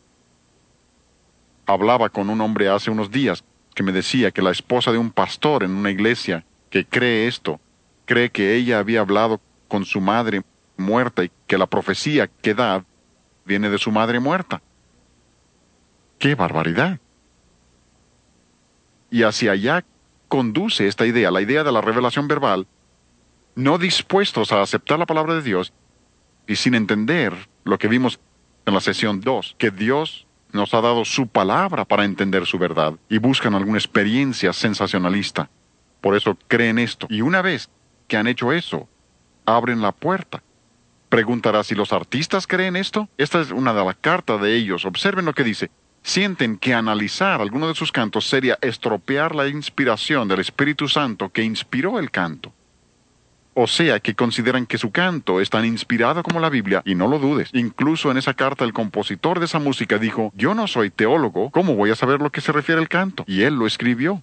Hablaba con un hombre hace unos días que me decía que la esposa de un pastor en una iglesia que cree esto, cree que ella había hablado con su madre muerta y que la profecía que da viene de su madre muerta. ¡Qué barbaridad! Y hacia allá conduce esta idea, la idea de la revelación verbal, no dispuestos a aceptar la palabra de Dios y sin entender lo que vimos en la sesión 2, que Dios nos ha dado su palabra para entender su verdad y buscan alguna experiencia sensacionalista. Por eso creen esto. Y una vez que han hecho eso, abren la puerta. Preguntará si los artistas creen esto. Esta es una de las cartas de ellos. Observen lo que dice. Sienten que analizar alguno de sus cantos sería estropear la inspiración del Espíritu Santo que inspiró el canto. O sea, que consideran que su canto es tan inspirado como la Biblia, y no lo dudes. Incluso en esa carta el compositor de esa música dijo: yo no soy teólogo, ¿cómo voy a saber lo que se refiere al canto? Y él lo escribió.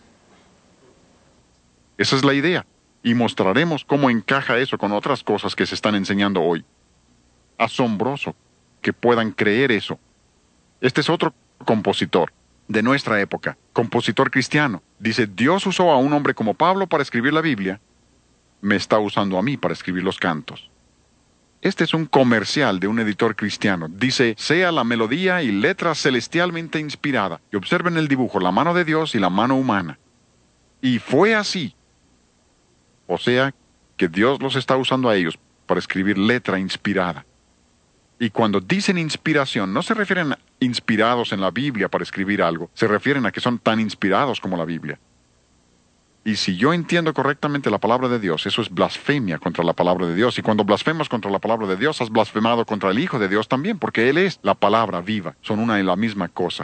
Esa es la idea, y mostraremos cómo encaja eso con otras cosas que se están enseñando hoy. Asombroso que puedan creer eso. Este es otro compositor de nuestra época, compositor cristiano. Dice: Dios usó a un hombre como Pablo para escribir la Biblia, me está usando a mí para escribir los cantos. Este es un comercial de un editor cristiano. Dice: sea la melodía y letra celestialmente inspirada. Y observen el dibujo, la mano de Dios y la mano humana. Y fue así. O sea, que Dios los está usando a ellos para escribir letra inspirada. Y cuando dicen inspiración, no se refieren a inspirados en la Biblia para escribir algo. Se refieren a que son tan inspirados como la Biblia. Y si yo entiendo correctamente la palabra de Dios, eso es blasfemia contra la palabra de Dios. Y cuando blasfemas contra la palabra de Dios, has blasfemado contra el Hijo de Dios también, porque Él es la palabra viva. Son una y la misma cosa.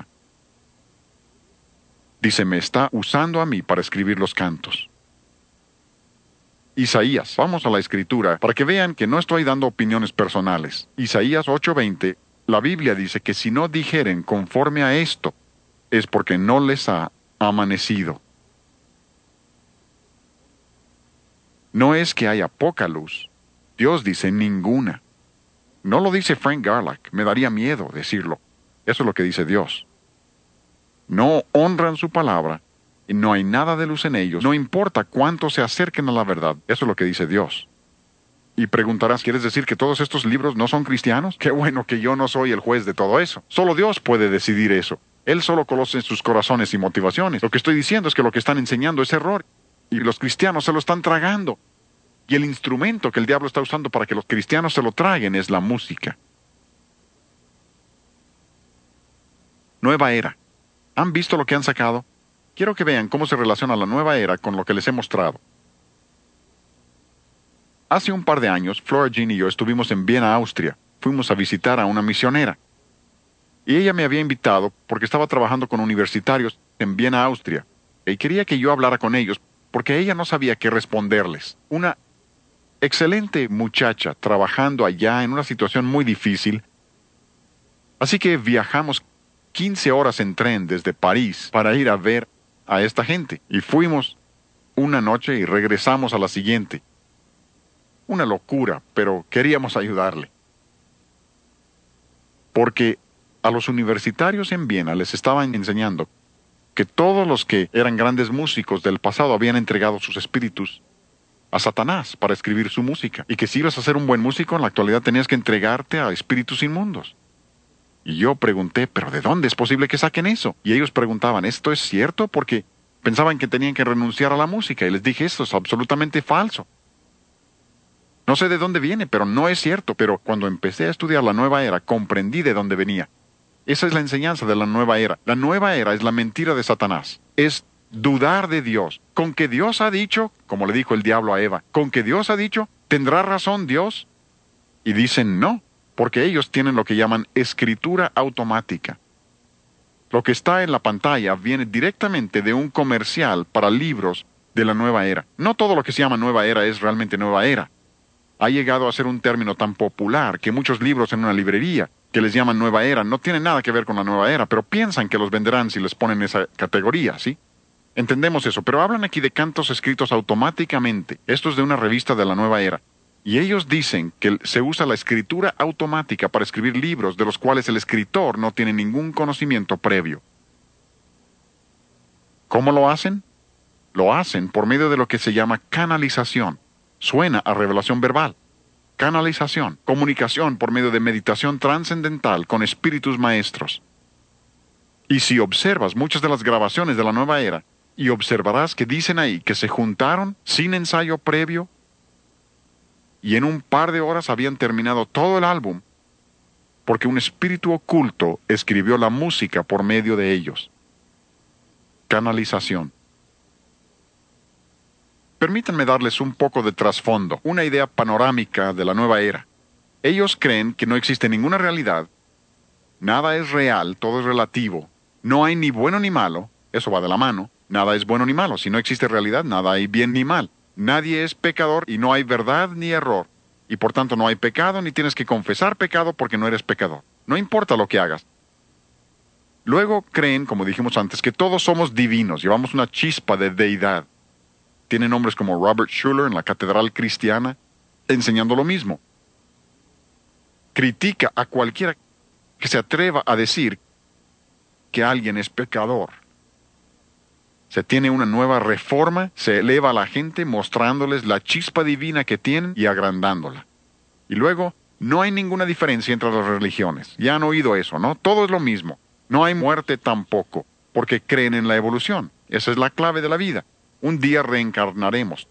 Dice: me está usando a mí para escribir los cantos. Isaías, vamos a la Escritura, para que vean que no estoy dando opiniones personales. Isaías 8:20, la Biblia dice que si no dijeren conforme a esto, es porque no les ha amanecido. No es que haya poca luz. Dios dice ninguna. No lo dice Frank Garlock, me daría miedo decirlo. Eso es lo que dice Dios. No honran su palabra y no hay nada de luz en ellos. No importa cuánto se acerquen a la verdad. Eso es lo que dice Dios. Y preguntarás: ¿quieres decir que todos estos libros no son cristianos? Qué bueno que yo no soy el juez de todo eso. Solo Dios puede decidir eso. Él solo conoce sus corazones y motivaciones. Lo que estoy diciendo es que lo que están enseñando es error. Y los cristianos se lo están tragando. Y el instrumento que el diablo está usando para que los cristianos se lo traguen es la música. Nueva era. ¿Han visto lo que han sacado? Quiero que vean cómo se relaciona la nueva era con lo que les he mostrado. Hace un par de años, Flora Jean y yo estuvimos en Viena, Austria. Fuimos a visitar a una misionera. Y ella me había invitado porque estaba trabajando con universitarios en Viena, Austria. Y quería que yo hablara con ellos porque ella no sabía qué responderles. Una excelente muchacha trabajando allá en una situación muy difícil. Así que viajamos 15 horas en tren desde París para ir a ver a esta gente. Y fuimos una noche y regresamos a la siguiente. Una locura, pero queríamos ayudarle. Porque a los universitarios en Viena les estaban enseñando que todos los que eran grandes músicos del pasado habían entregado sus espíritus a Satanás para escribir su música. Y que si ibas a ser un buen músico, en la actualidad tenías que entregarte a espíritus inmundos. Y yo pregunté, ¿pero de dónde es posible que saquen eso? Y ellos preguntaban, ¿esto es cierto? Porque pensaban que tenían que renunciar a la música. Y les dije, esto es absolutamente falso. No sé de dónde viene, pero no es cierto. Pero cuando empecé a estudiar la nueva era, comprendí de dónde venía. Esa es la enseñanza de la nueva era. La nueva era es la mentira de Satanás. Es dudar de Dios. Con que Dios ha dicho, como le dijo el diablo a Eva, con que Dios ha dicho, ¿tendrá razón Dios? Y dicen no, porque ellos tienen lo que llaman escritura automática. Lo que está en la pantalla viene directamente de un comercial para libros de la nueva era. No todo lo que se llama nueva era es realmente nueva era. Ha llegado a ser un término tan popular que muchos libros en una librería que les llaman nueva era no tienen nada que ver con la nueva era, pero piensan que los venderán si les ponen esa categoría, ¿sí? Entendemos eso, pero hablan aquí de cantos escritos automáticamente. Esto es de una revista de la nueva era. Y ellos dicen que se usa la escritura automática para escribir libros de los cuales el escritor no tiene ningún conocimiento previo. ¿Cómo lo hacen? Lo hacen por medio de lo que se llama canalización. Suena a revelación verbal. Canalización, comunicación por medio de meditación trascendental con espíritus maestros. Y si observas muchas de las grabaciones de la nueva era, y observarás que dicen ahí que se juntaron sin ensayo previo, y en un par de horas habían terminado todo el álbum, porque un espíritu oculto escribió la música por medio de ellos. Canalización. Permítanme darles un poco de trasfondo, una idea panorámica de la nueva era. Ellos creen que no existe ninguna realidad, nada es real, todo es relativo, no hay ni bueno ni malo, eso va de la mano, nada es bueno ni malo, si no existe realidad, nada hay bien ni mal, nadie es pecador y no hay verdad ni error, y por tanto no hay pecado ni tienes que confesar pecado porque no eres pecador, no importa lo que hagas. Luego creen, como dijimos antes, que todos somos divinos, llevamos una chispa de deidad. Tienen hombres como Robert Schuller en la Catedral Cristiana, enseñando lo mismo. Critica a cualquiera que se atreva a decir que alguien es pecador. Se tiene una nueva reforma, se eleva a la gente mostrándoles la chispa divina que tienen y agrandándola. Y luego, no hay ninguna diferencia entre las religiones. Ya han oído eso, ¿no? Todo es lo mismo. No hay muerte tampoco, porque creen en la evolución. Esa es la clave de la vida. Un día reencarnaremos.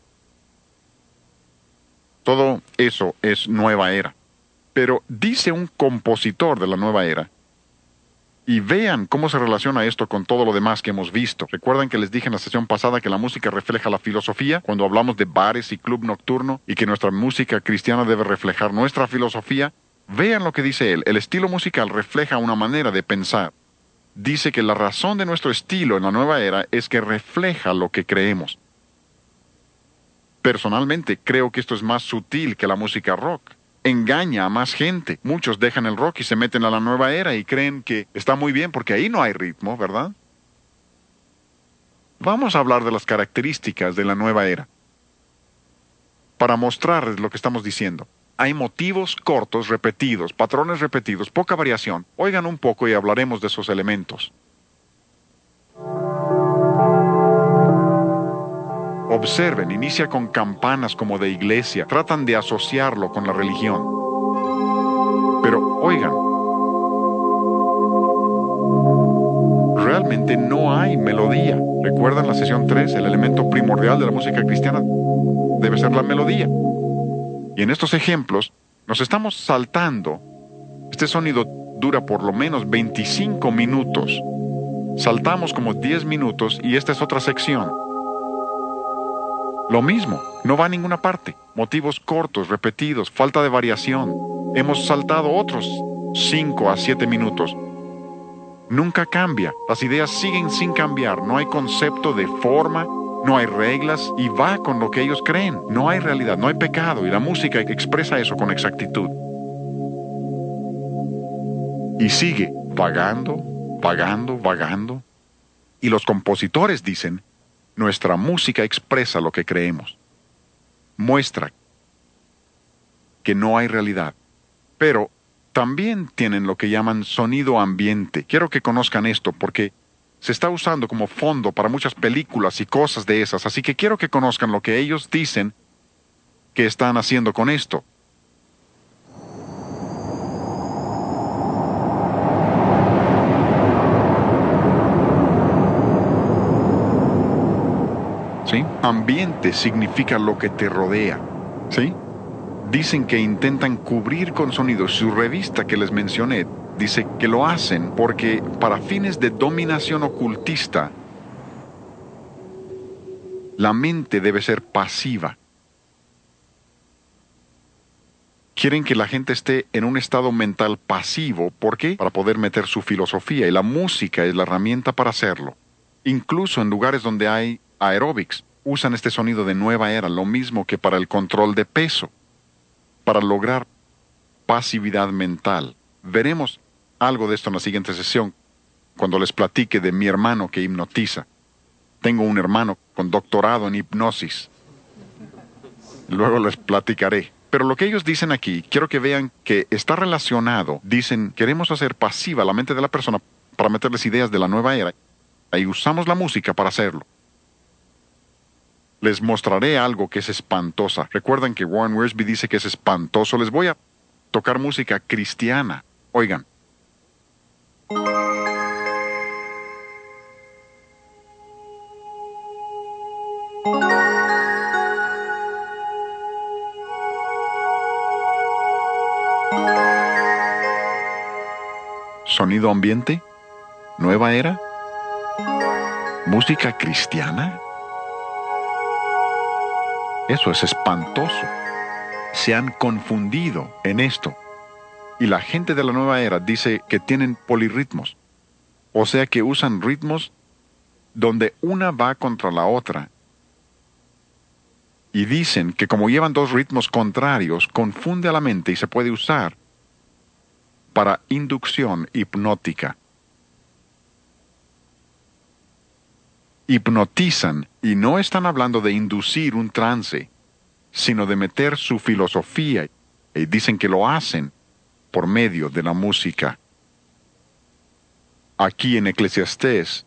Todo eso es nueva era. Pero dice un compositor de la nueva era, y vean cómo se relaciona esto con todo lo demás que hemos visto. ¿Recuerdan que les dije en la sesión pasada que la música refleja la filosofía? Cuando hablamos de bares y club nocturno, y que nuestra música cristiana debe reflejar nuestra filosofía. Vean lo que dice él. El estilo musical refleja una manera de pensar. Dice que la razón de nuestro estilo en la nueva era es que refleja lo que creemos. Personalmente, creo que esto es más sutil que la música rock. Engaña a más gente. Muchos dejan el rock y se meten a la nueva era y creen que está muy bien porque ahí no hay ritmo, ¿verdad? Vamos a hablar de las características de la nueva era, para mostrarles lo que estamos diciendo. Hay motivos cortos, repetidos, patrones repetidos, poca variación. Oigan un poco y hablaremos de esos elementos. Observen, inicia con campanas como de iglesia. Tratan de asociarlo con la religión. Pero, oigan, realmente no hay melodía. ¿Recuerdan la sesión 3? El elemento primordial de la música cristiana debe ser la melodía. Y en estos ejemplos, nos estamos saltando. Este sonido dura por lo menos 25 minutos. Saltamos como 10 minutos y esta es otra sección. Lo mismo, no va a ninguna parte. Motivos cortos, repetidos, falta de variación. Hemos saltado otros 5 a 7 minutos. Nunca cambia. Las ideas siguen sin cambiar. No hay concepto de forma, no hay reglas y va con lo que ellos creen. No hay realidad, no hay pecado y la música expresa eso con exactitud. Y sigue vagando, vagando, vagando. Y los compositores dicen, nuestra música expresa lo que creemos. Muestra que no hay realidad. Pero también tienen lo que llaman sonido ambiente. Quiero que conozcan esto porque se está usando como fondo para muchas películas y cosas de esas. Así que quiero que conozcan lo que ellos dicen que están haciendo con esto. ¿Sí? Ambiente significa lo que te rodea. ¿Sí? Dicen que intentan cubrir con sonidos. Su revista que les mencioné dice que lo hacen porque para fines de dominación ocultista, la mente debe ser pasiva. Quieren que la gente esté en un estado mental pasivo. ¿Por qué? Para poder meter su filosofía y la música es la herramienta para hacerlo. Incluso en lugares donde hay aeróbics, usan este sonido de nueva era, lo mismo que para el control de peso, para lograr pasividad mental. Veremos algo de esto en la siguiente sesión, cuando les platique de mi hermano que hipnotiza. Tengo un hermano con doctorado en hipnosis. Luego les platicaré. Pero lo que ellos dicen aquí, quiero que vean que está relacionado. Dicen, queremos hacer pasiva la mente de la persona para meterles ideas de la nueva era. Y usamos la música para hacerlo. Les mostraré algo que es espantosa. Recuerdan que Warren Wiersbe dice que es espantoso. Les voy a tocar música cristiana. Oigan. Sonido ambiente, nueva era, música cristiana. Eso es espantoso. Se han confundido en esto. Y la gente de la nueva era dice que tienen polirritmos. O sea que usan ritmos donde una va contra la otra. Y dicen que como llevan dos ritmos contrarios, confunde a la mente y se puede usar para inducción hipnótica. Hipnotizan y no están hablando de inducir un trance, sino de meter su filosofía y dicen que lo hacen por medio de la música. Aquí en Eclesiastés,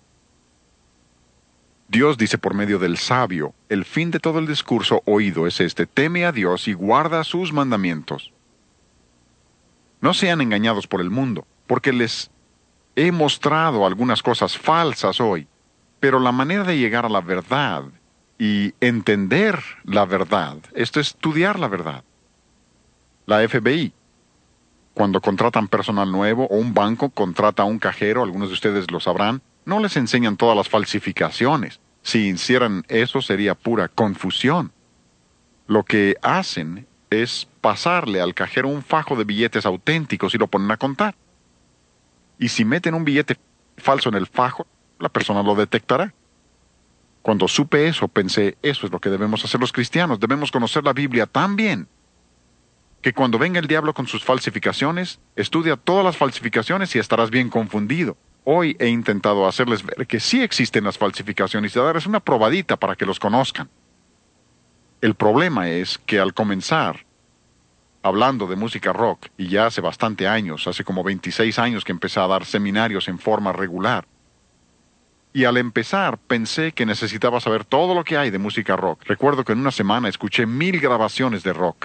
Dios dice por medio del sabio, el fin de todo el discurso oído es este: teme a Dios y guarda sus mandamientos. No sean engañados por el mundo, porque les he mostrado algunas cosas falsas hoy, pero la manera de llegar a la verdad y entender la verdad, esto es estudiar la verdad. La FBI, cuando contratan personal nuevo o un banco contrata a un cajero, algunos de ustedes lo sabrán, no les enseñan todas las falsificaciones. Si hicieran eso sería pura confusión. Lo que hacen es pasarle al cajero un fajo de billetes auténticos y lo ponen a contar. Y si meten un billete falso en el fajo, la persona lo detectará. Cuando supe eso, pensé, eso es lo que debemos hacer los cristianos. Debemos conocer la Biblia tan bien que cuando venga el diablo con sus falsificaciones, estudia todas las falsificaciones y estarás bien confundido. Hoy he intentado hacerles ver que sí existen las falsificaciones y darles una probadita para que los conozcan. El problema es que al comenzar, hablando de música rock, y ya hace bastante años, hace como 26 años que empecé a dar seminarios en forma regular, y al empezar pensé que necesitaba saber todo lo que hay de música rock. Recuerdo que en una semana escuché 1000 grabaciones de rock.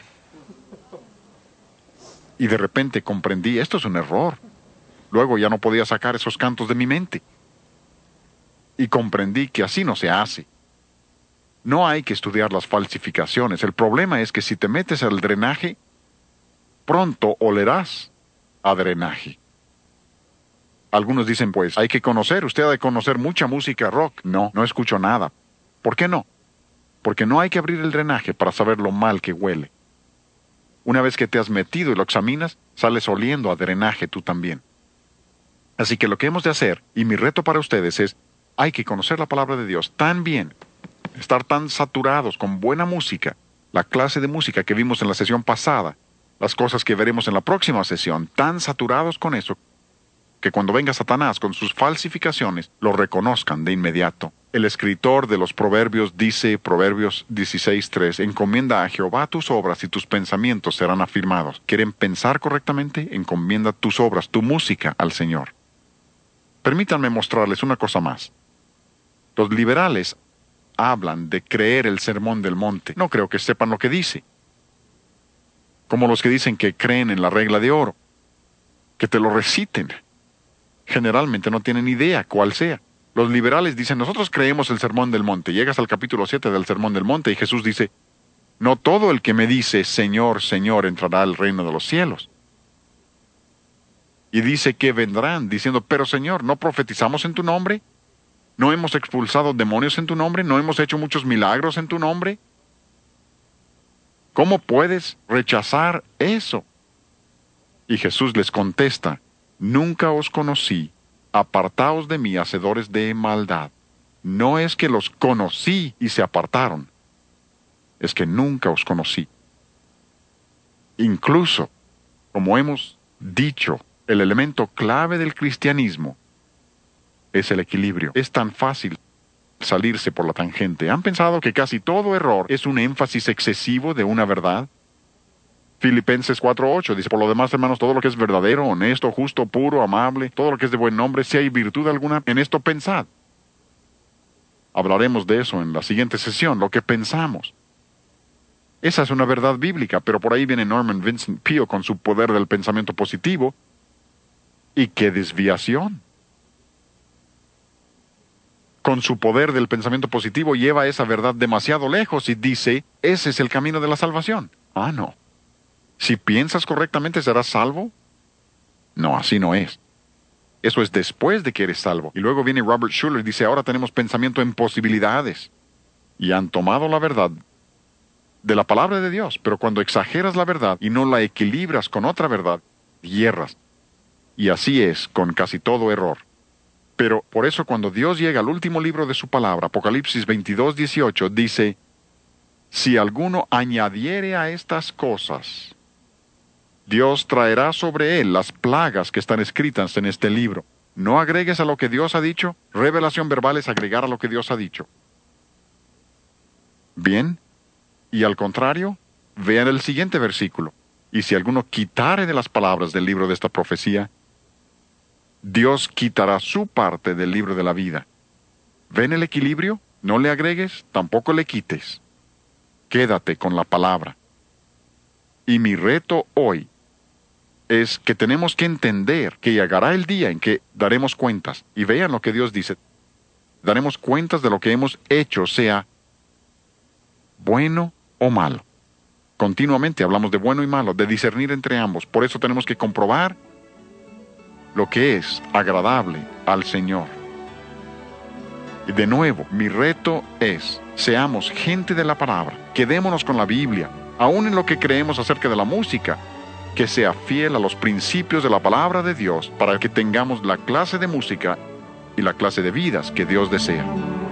Y de repente comprendí, esto es un error. Luego ya no podía sacar esos cantos de mi mente. Y comprendí que así no se hace. No hay que estudiar las falsificaciones. El problema es que si te metes al drenaje, pronto olerás a drenaje. Algunos dicen, pues, hay que conocer, usted ha de conocer mucha música rock. No, no escucho nada. ¿Por qué no? Porque no hay que abrir el drenaje para saber lo mal que huele. Una vez que te has metido y lo examinas, sales oliendo a drenaje tú también. Así que lo que hemos de hacer, y mi reto para ustedes es, hay que conocer la palabra de Dios tan bien, estar tan saturados con buena música, la clase de música que vimos en la sesión pasada, las cosas que veremos en la próxima sesión, tan saturados con eso, que cuando venga Satanás con sus falsificaciones, lo reconozcan de inmediato. El escritor de los Proverbios dice, Proverbios 16:3, encomienda a Jehová tus obras y tus pensamientos serán afirmados. ¿Quieren pensar correctamente? Encomienda tus obras, tu música al Señor. Permítanme mostrarles una cosa más. Los liberales hablan de creer el sermón del monte. No creo que sepan lo que dice. Como los que dicen que creen en la regla de oro. Que te lo reciten. Generalmente no tienen idea cuál sea. Los liberales dicen, nosotros creemos el sermón del monte. Llegas al capítulo 7 del sermón del monte y Jesús dice, no todo el que me dice, Señor, Señor, entrará al reino de los cielos. Y dice que vendrán, diciendo, pero Señor, ¿no profetizamos en tu nombre? ¿No hemos expulsado demonios en tu nombre? ¿No hemos hecho muchos milagros en tu nombre? ¿Cómo puedes rechazar eso? Y Jesús les contesta, nunca os conocí, apartaos de mí, hacedores de maldad. No es que los conocí y se apartaron, es que nunca os conocí. Incluso, como hemos dicho, el elemento clave del cristianismo es el equilibrio. Es tan fácil salirse por la tangente. ¿Han pensado que casi todo error es un énfasis excesivo de una verdad? Filipenses 4:8 dice, por lo demás, hermanos, todo lo que es verdadero, honesto, justo, puro, amable, todo lo que es de buen nombre, si hay virtud alguna, en esto pensad. Hablaremos de eso en la siguiente sesión, lo que pensamos. Esa es una verdad bíblica, pero por ahí viene Norman Vincent Peale con su poder del pensamiento positivo. ¿Y qué desviación? Con su poder del pensamiento positivo lleva esa verdad demasiado lejos y dice, ese es el camino de la salvación. Ah, no. Si piensas correctamente, ¿serás salvo? No, así no es. Eso es después de que eres salvo. Y luego viene Robert Schuller y dice, ahora tenemos pensamiento en posibilidades. Y han tomado la verdad de la palabra de Dios, pero cuando exageras la verdad y no la equilibras con otra verdad, hierras. Y así es con casi todo error. Pero por eso cuando Dios llega al último libro de su palabra, Apocalipsis 22:18, dice, si alguno añadiere a estas cosas, Dios traerá sobre él las plagas que están escritas en este libro. No agregues a lo que Dios ha dicho. Revelación verbal es agregar a lo que Dios ha dicho. Bien. Y al contrario, vean el siguiente versículo. Y si alguno quitare de las palabras del libro de esta profecía, Dios quitará su parte del libro de la vida. ¿Ven el equilibrio? No le agregues, tampoco le quites. Quédate con la palabra. Y mi reto hoy es que tenemos que entender que llegará el día en que daremos cuentas. Y vean lo que Dios dice. Daremos cuentas de lo que hemos hecho, sea bueno o malo. Continuamente hablamos de bueno y malo, de discernir entre ambos. Por eso tenemos que comprobar lo que es agradable al Señor. Y de nuevo, mi reto es, seamos gente de la palabra, quedémonos con la Biblia, aún en lo que creemos acerca de la música, que sea fiel a los principios de la palabra de Dios para que tengamos la clase de música y la clase de vidas que Dios desea.